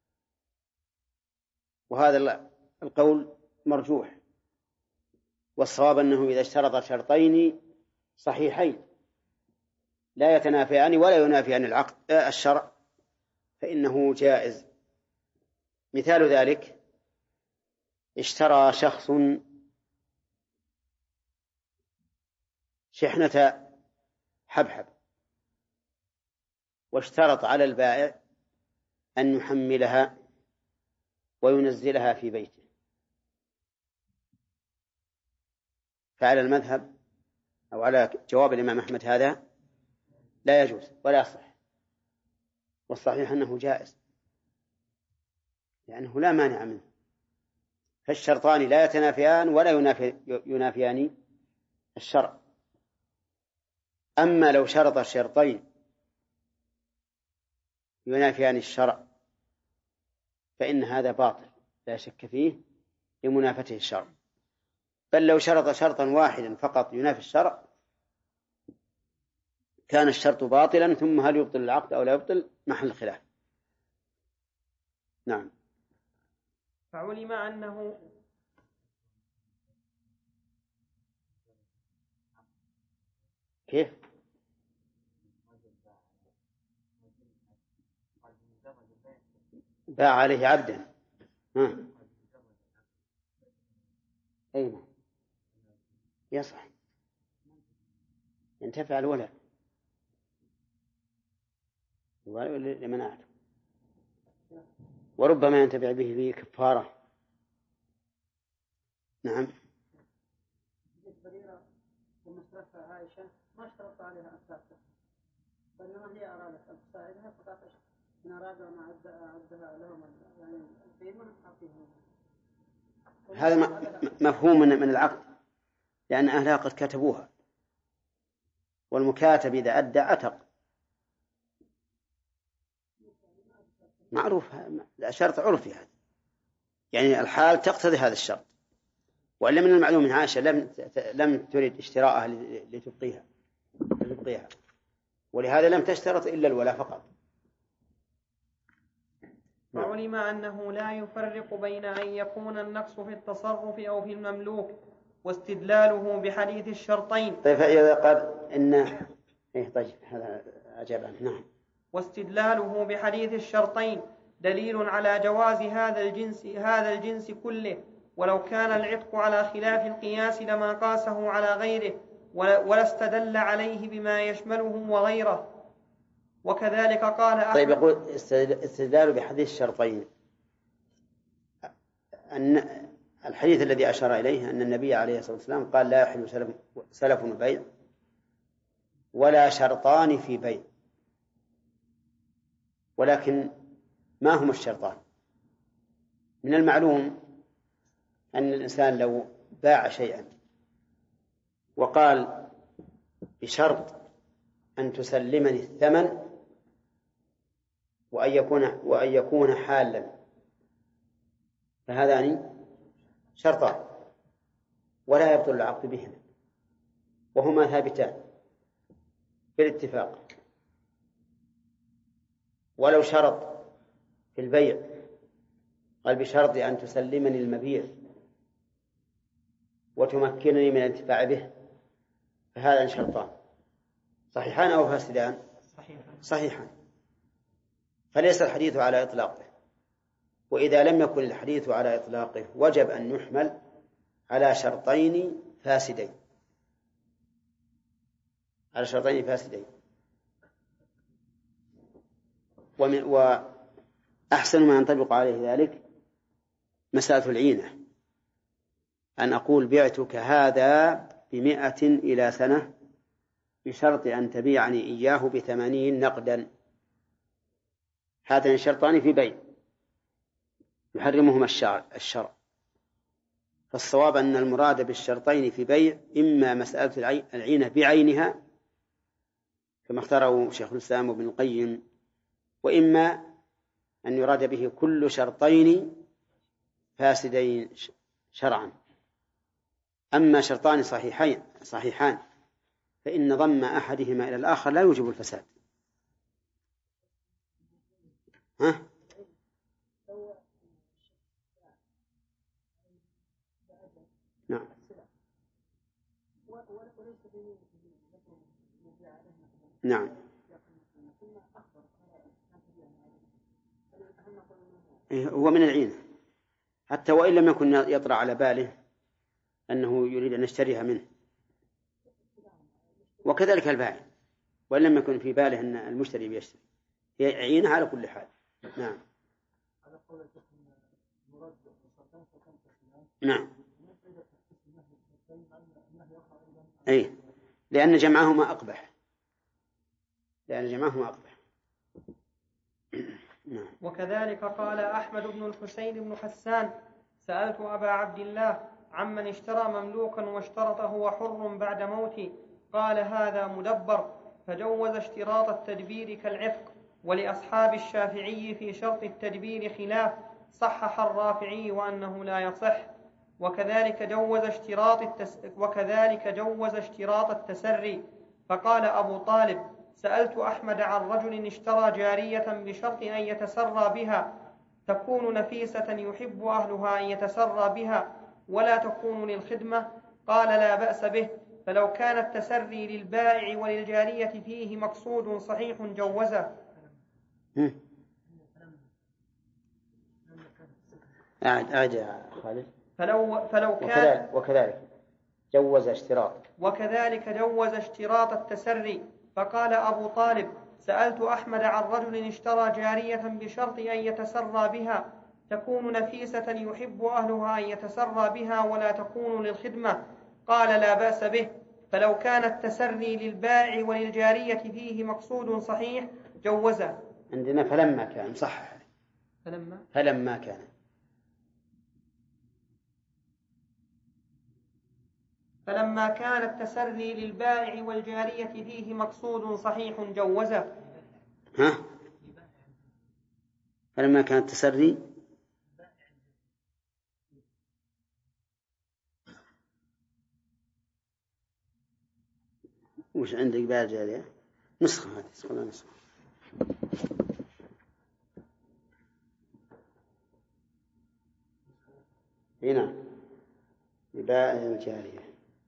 وهذا القول مرجوح، والصواب أنه إذا اشترط شرطين صحيحين لا يتنافيان ولا ينافيان الشرع فإنه جائز. مثال ذلك: اشترى شخص شحنة حبحب واشترط على البائع أن يحملها وينزلها في بيته، فعلى المذهب أو على جواب الإمام أحمد هذا لا يجوز ولا يصح، والصحيح أنه جائز لأنه لا مانع منه، فالشرطان لا يتنافيان ولا ينافيان الشرع. أما لو شرط الشرطين ينافيان الشرع فإن هذا باطل لا شك فيه لمنافته الشرع، بل لو شرط شرطا واحدا فقط ينافي الشرع كان الشرط باطلا، ثم هل يبطل العقد أو لا يبطل محل خلاف. نعم. فعلم أنه كيف؟ باع عليه عبدا. أين يصح ينتفع الولد لمنعته، وربما ينتفع به كفارة. نعم. بريرة لما اشترطها عائشة ما اشترط عليها أساسا، بينما هي أرادت أن تساعدها فقط إن أراد ما عدها لهم يعني القيمة أعطيهم. هذا مفهوم من العقد، لأن أهلها قد كتبوها، والمكاتب إذا أدى عتق معروف، شرط عرفي هذا، يعني الحال تقتضي هذا الشرط. وإلا من المعلوم من عائشة لم تريد اشتراءها لتبقيها، ولهذا لم تشترط إلا الولاء فقط. وعلم أنه لا يفرق بين أن يكون النقص في التصرف أو في المملوك، واستدلاله بحديث الشرطين. طيب فإذا قال إن طيب هذا أجاب عنه. نعم. واستدلاله بحديث الشرطين دليل على جواز هذا الجنس كله، ولو كان العتق على خلاف القياس لما قاسه على غيره ولا استدل عليه بما يشمله وغيره. وكذلك قال أحمد. طيب يقول استدلال بحديث الشرطين، أن الحديث الذي أشار إليه أن النبي عليه الصلاة والسلام قال لا يحل سلف بيع ولا شرطان في بيع. ولكن ما هما الشرطان؟ من المعلوم أن الإنسان لو باع شيئا وقال بشرط أن تسلمني الثمن وأن يكون حالا، فهذان شرطان ولا يبطل العقد بهما، وهما ثابتان بالاتفاق. ولو شرط في البيع قال بشرط أن تسلمني المبيع وتمكنني من الانتفاع به، فهذا شرطان صحيحان أو فاسدان؟ صحيحان. فليس الحديث على إطلاقه، وإذا لم يكن الحديث على إطلاقه وجب أن يحمل على شرطين فاسدين، وأحسن ما ينطبق عليه ذلك مسألة العينة، أن أقول بعتك هذا 100 إلى سنة بشرط أن تبيعني إياه 80 نقدا. هذان الشرطان في بيع يحرمهما الشرع. فالصواب أن المراد بالشرطين في بيع إما مسألة العينة بعينها كما اختاره شيخ الإسلام وابن القيم، وإما أن يراد به كل شرطين فاسدين شرعا. أما شرطان صحيحان فإن ضم أحدهما إلى الآخر لا يوجب الفساد. نعم. نعم. هو من العين حتى وإن لم يكن يطرأ على باله أنه يريد أن يشتريها منه، وكذلك البائع وإن لم يكن في باله أن المشتري بيشتري، هي عينها على كل حال. نعم. نعم. أي لأن جمعهما أقبح. وكذلك قال أحمد بن الحسين بن حسان سألت أبا عبد الله عمن اشترى مملوكا واشترط هو حر بعد موتي، قال هذا مدبر، فجوز اشتراط التدبير كالعتق. ولأصحاب الشافعي في شرط التدبير خلاف، صحح الرافعي وأنه لا يصح. وكذلك جوز اشتراط التسري. فقال أبو طالب: سألت أحمد عن رجل اشترى جارية بشرط أن يتسرى بها، تكون نفيسة يحب أهلها أن يتسرى بها ولا تكون للخدمة، قال لا بأس به، فلو كان التسري للبائع وللجارية فيه مقصود صحيح جوزه. أعد يا خالد. فلو كان وكذلك جوز اشتراط التسري. فقال أبو طالب: سألت أحمد عن رجل اشترى جارية بشرط أن يتسرى بها، تكون نفيسة يحب أهلها أن يتسرى بها ولا تكون للخدمة، قال لا بأس به، فلو كان التسري للبائع وللجارية فيه مقصود صحيح جوزه. عندنا فلما كان صح. فلما كان التسري للبائع والجارية فيه مقصود صحيح جوزه. فلما كان التسري وش عندك بقى الجارية؟ نسخة هذه نسخة. هنا لبائع الجارية.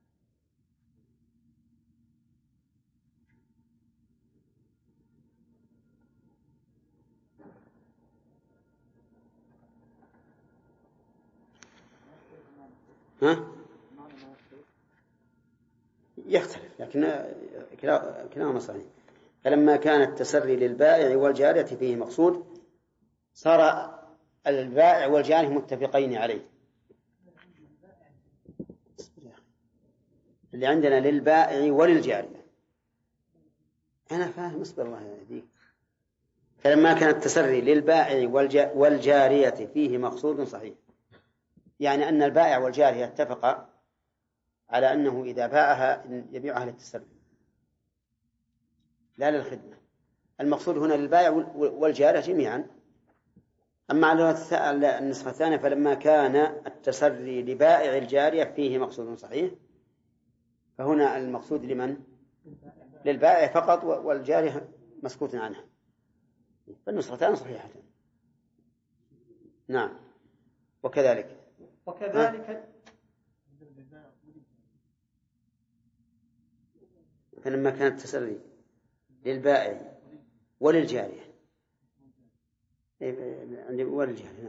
يختلف لكن كلاهما صحيح. فلما كان التسري للبائع والجارية فيه مقصود، صار البائع والجارية متفقين عليه. اللي عندنا للبائع وللجارية، أنا فاهم، اصبر الله يهديك. فلما كان التسري للبائع والجارية فيه مقصود صحيح، يعني أن البائع والجارية اتفقا على أنه إذا باعها يبيعها للتسري لا للخدمة. المقصود هنا للبائع والجارية جميعا. أما على النسخة الثانية فلما كان التسري لبائع الجارية فيه مقصود صحيح، فهنا المقصود لمن؟ للبائع فقط والجارية مسكوت عنها. فالنسختان صحيحتان. نعم. وكذلك فلما كان التسري للبائع وللجارية عندي وللجارية.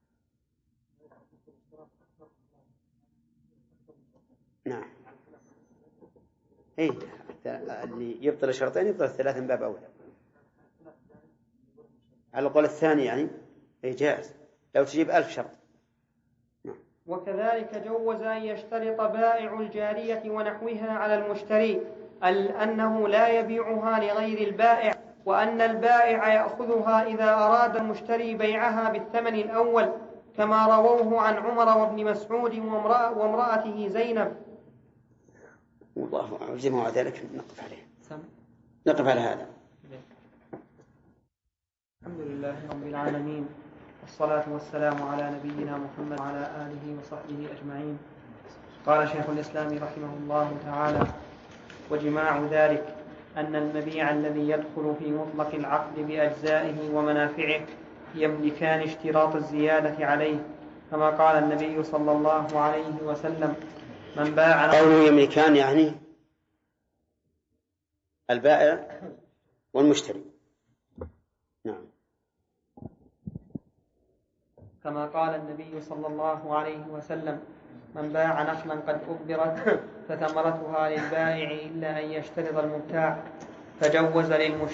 نعم. اللي يبطل الشرطين يبطل الثلاث من باب أولى. على القول الثاني يعني جائز لو تجيب 1000 شرط. وكذلك جوز أن يشترط بائع الجارية ونحوها على المشتري أنه لا يبيعها لغير البائع، وأن البائع يأخذها إذا أراد المشتري بيعها بالثمن الأول، كما رووه عن عمر وابن مسعود وامرأته زينب. والله أعلم. مع ذلك نقف على هذا. الحمد لله رب العالمين، والصلاة والسلام على نبينا محمد وعلى آله وصحبه أجمعين. قال شيخ الإسلام رحمه الله تعالى: وجماع ذلك أن المبيع الذي يدخل في مطلق العقد بأجزائه ومنافعه يملكان اشتراط الزيادة عليه، كما قال النبي صلى الله عليه وسلم: من باع قوله يملكان يعني البائع والمشتري. نعم. كما قال النبي صلى الله عليه وسلم: من باع نخلا قد أبرت فثمرتها للبائع إلا أن يشترط المبتاع، فجوز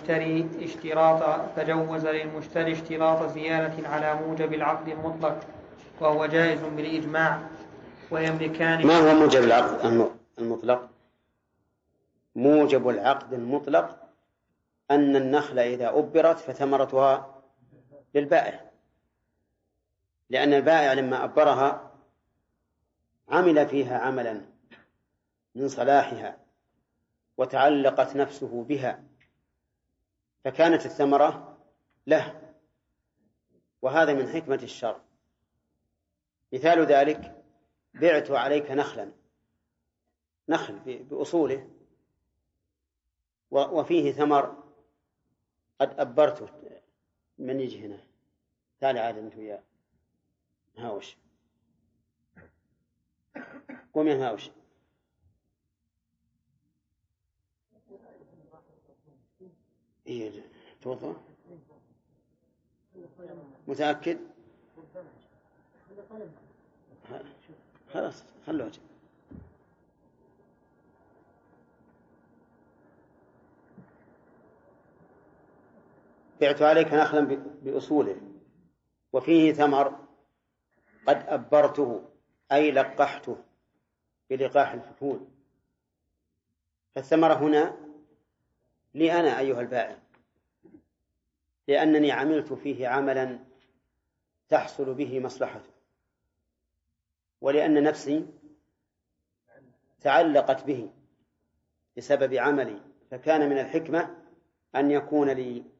للمشتري اشتراط زيادة على موجب العقد المطلق، وهو جائز بالإجماع. ويملكان. ما هو موجب العقد المطلق؟ موجب العقد المطلق أن النخل إذا أبرت فثمرتها للبائع، لأن البائع لما أبرها عمل فيها عملا من صلاحها وتعلقت نفسه بها فكانت الثمرة له، وهذا من حكمة الشرع. مثال ذلك: بعت عليك نخل بأصوله وفيه ثمر قد أبرته. من يجي هنا؟ تعال عاد أنت وياه هاوش، قوم يا هاوش. إيه توضأ؟ متأكد؟ خلاص خلوه. بعت عليك نخلا بأصوله وفيه ثمر قد أبرته أي لقحته بلقاح الفحول، فالثمرة هنا لي أنا أيها البائع، لأنني عملت فيه عملا تحصل به مصلحته، ولأن نفسي تعلقت به بسبب عملي، فكان من الحكمة أن يكون لي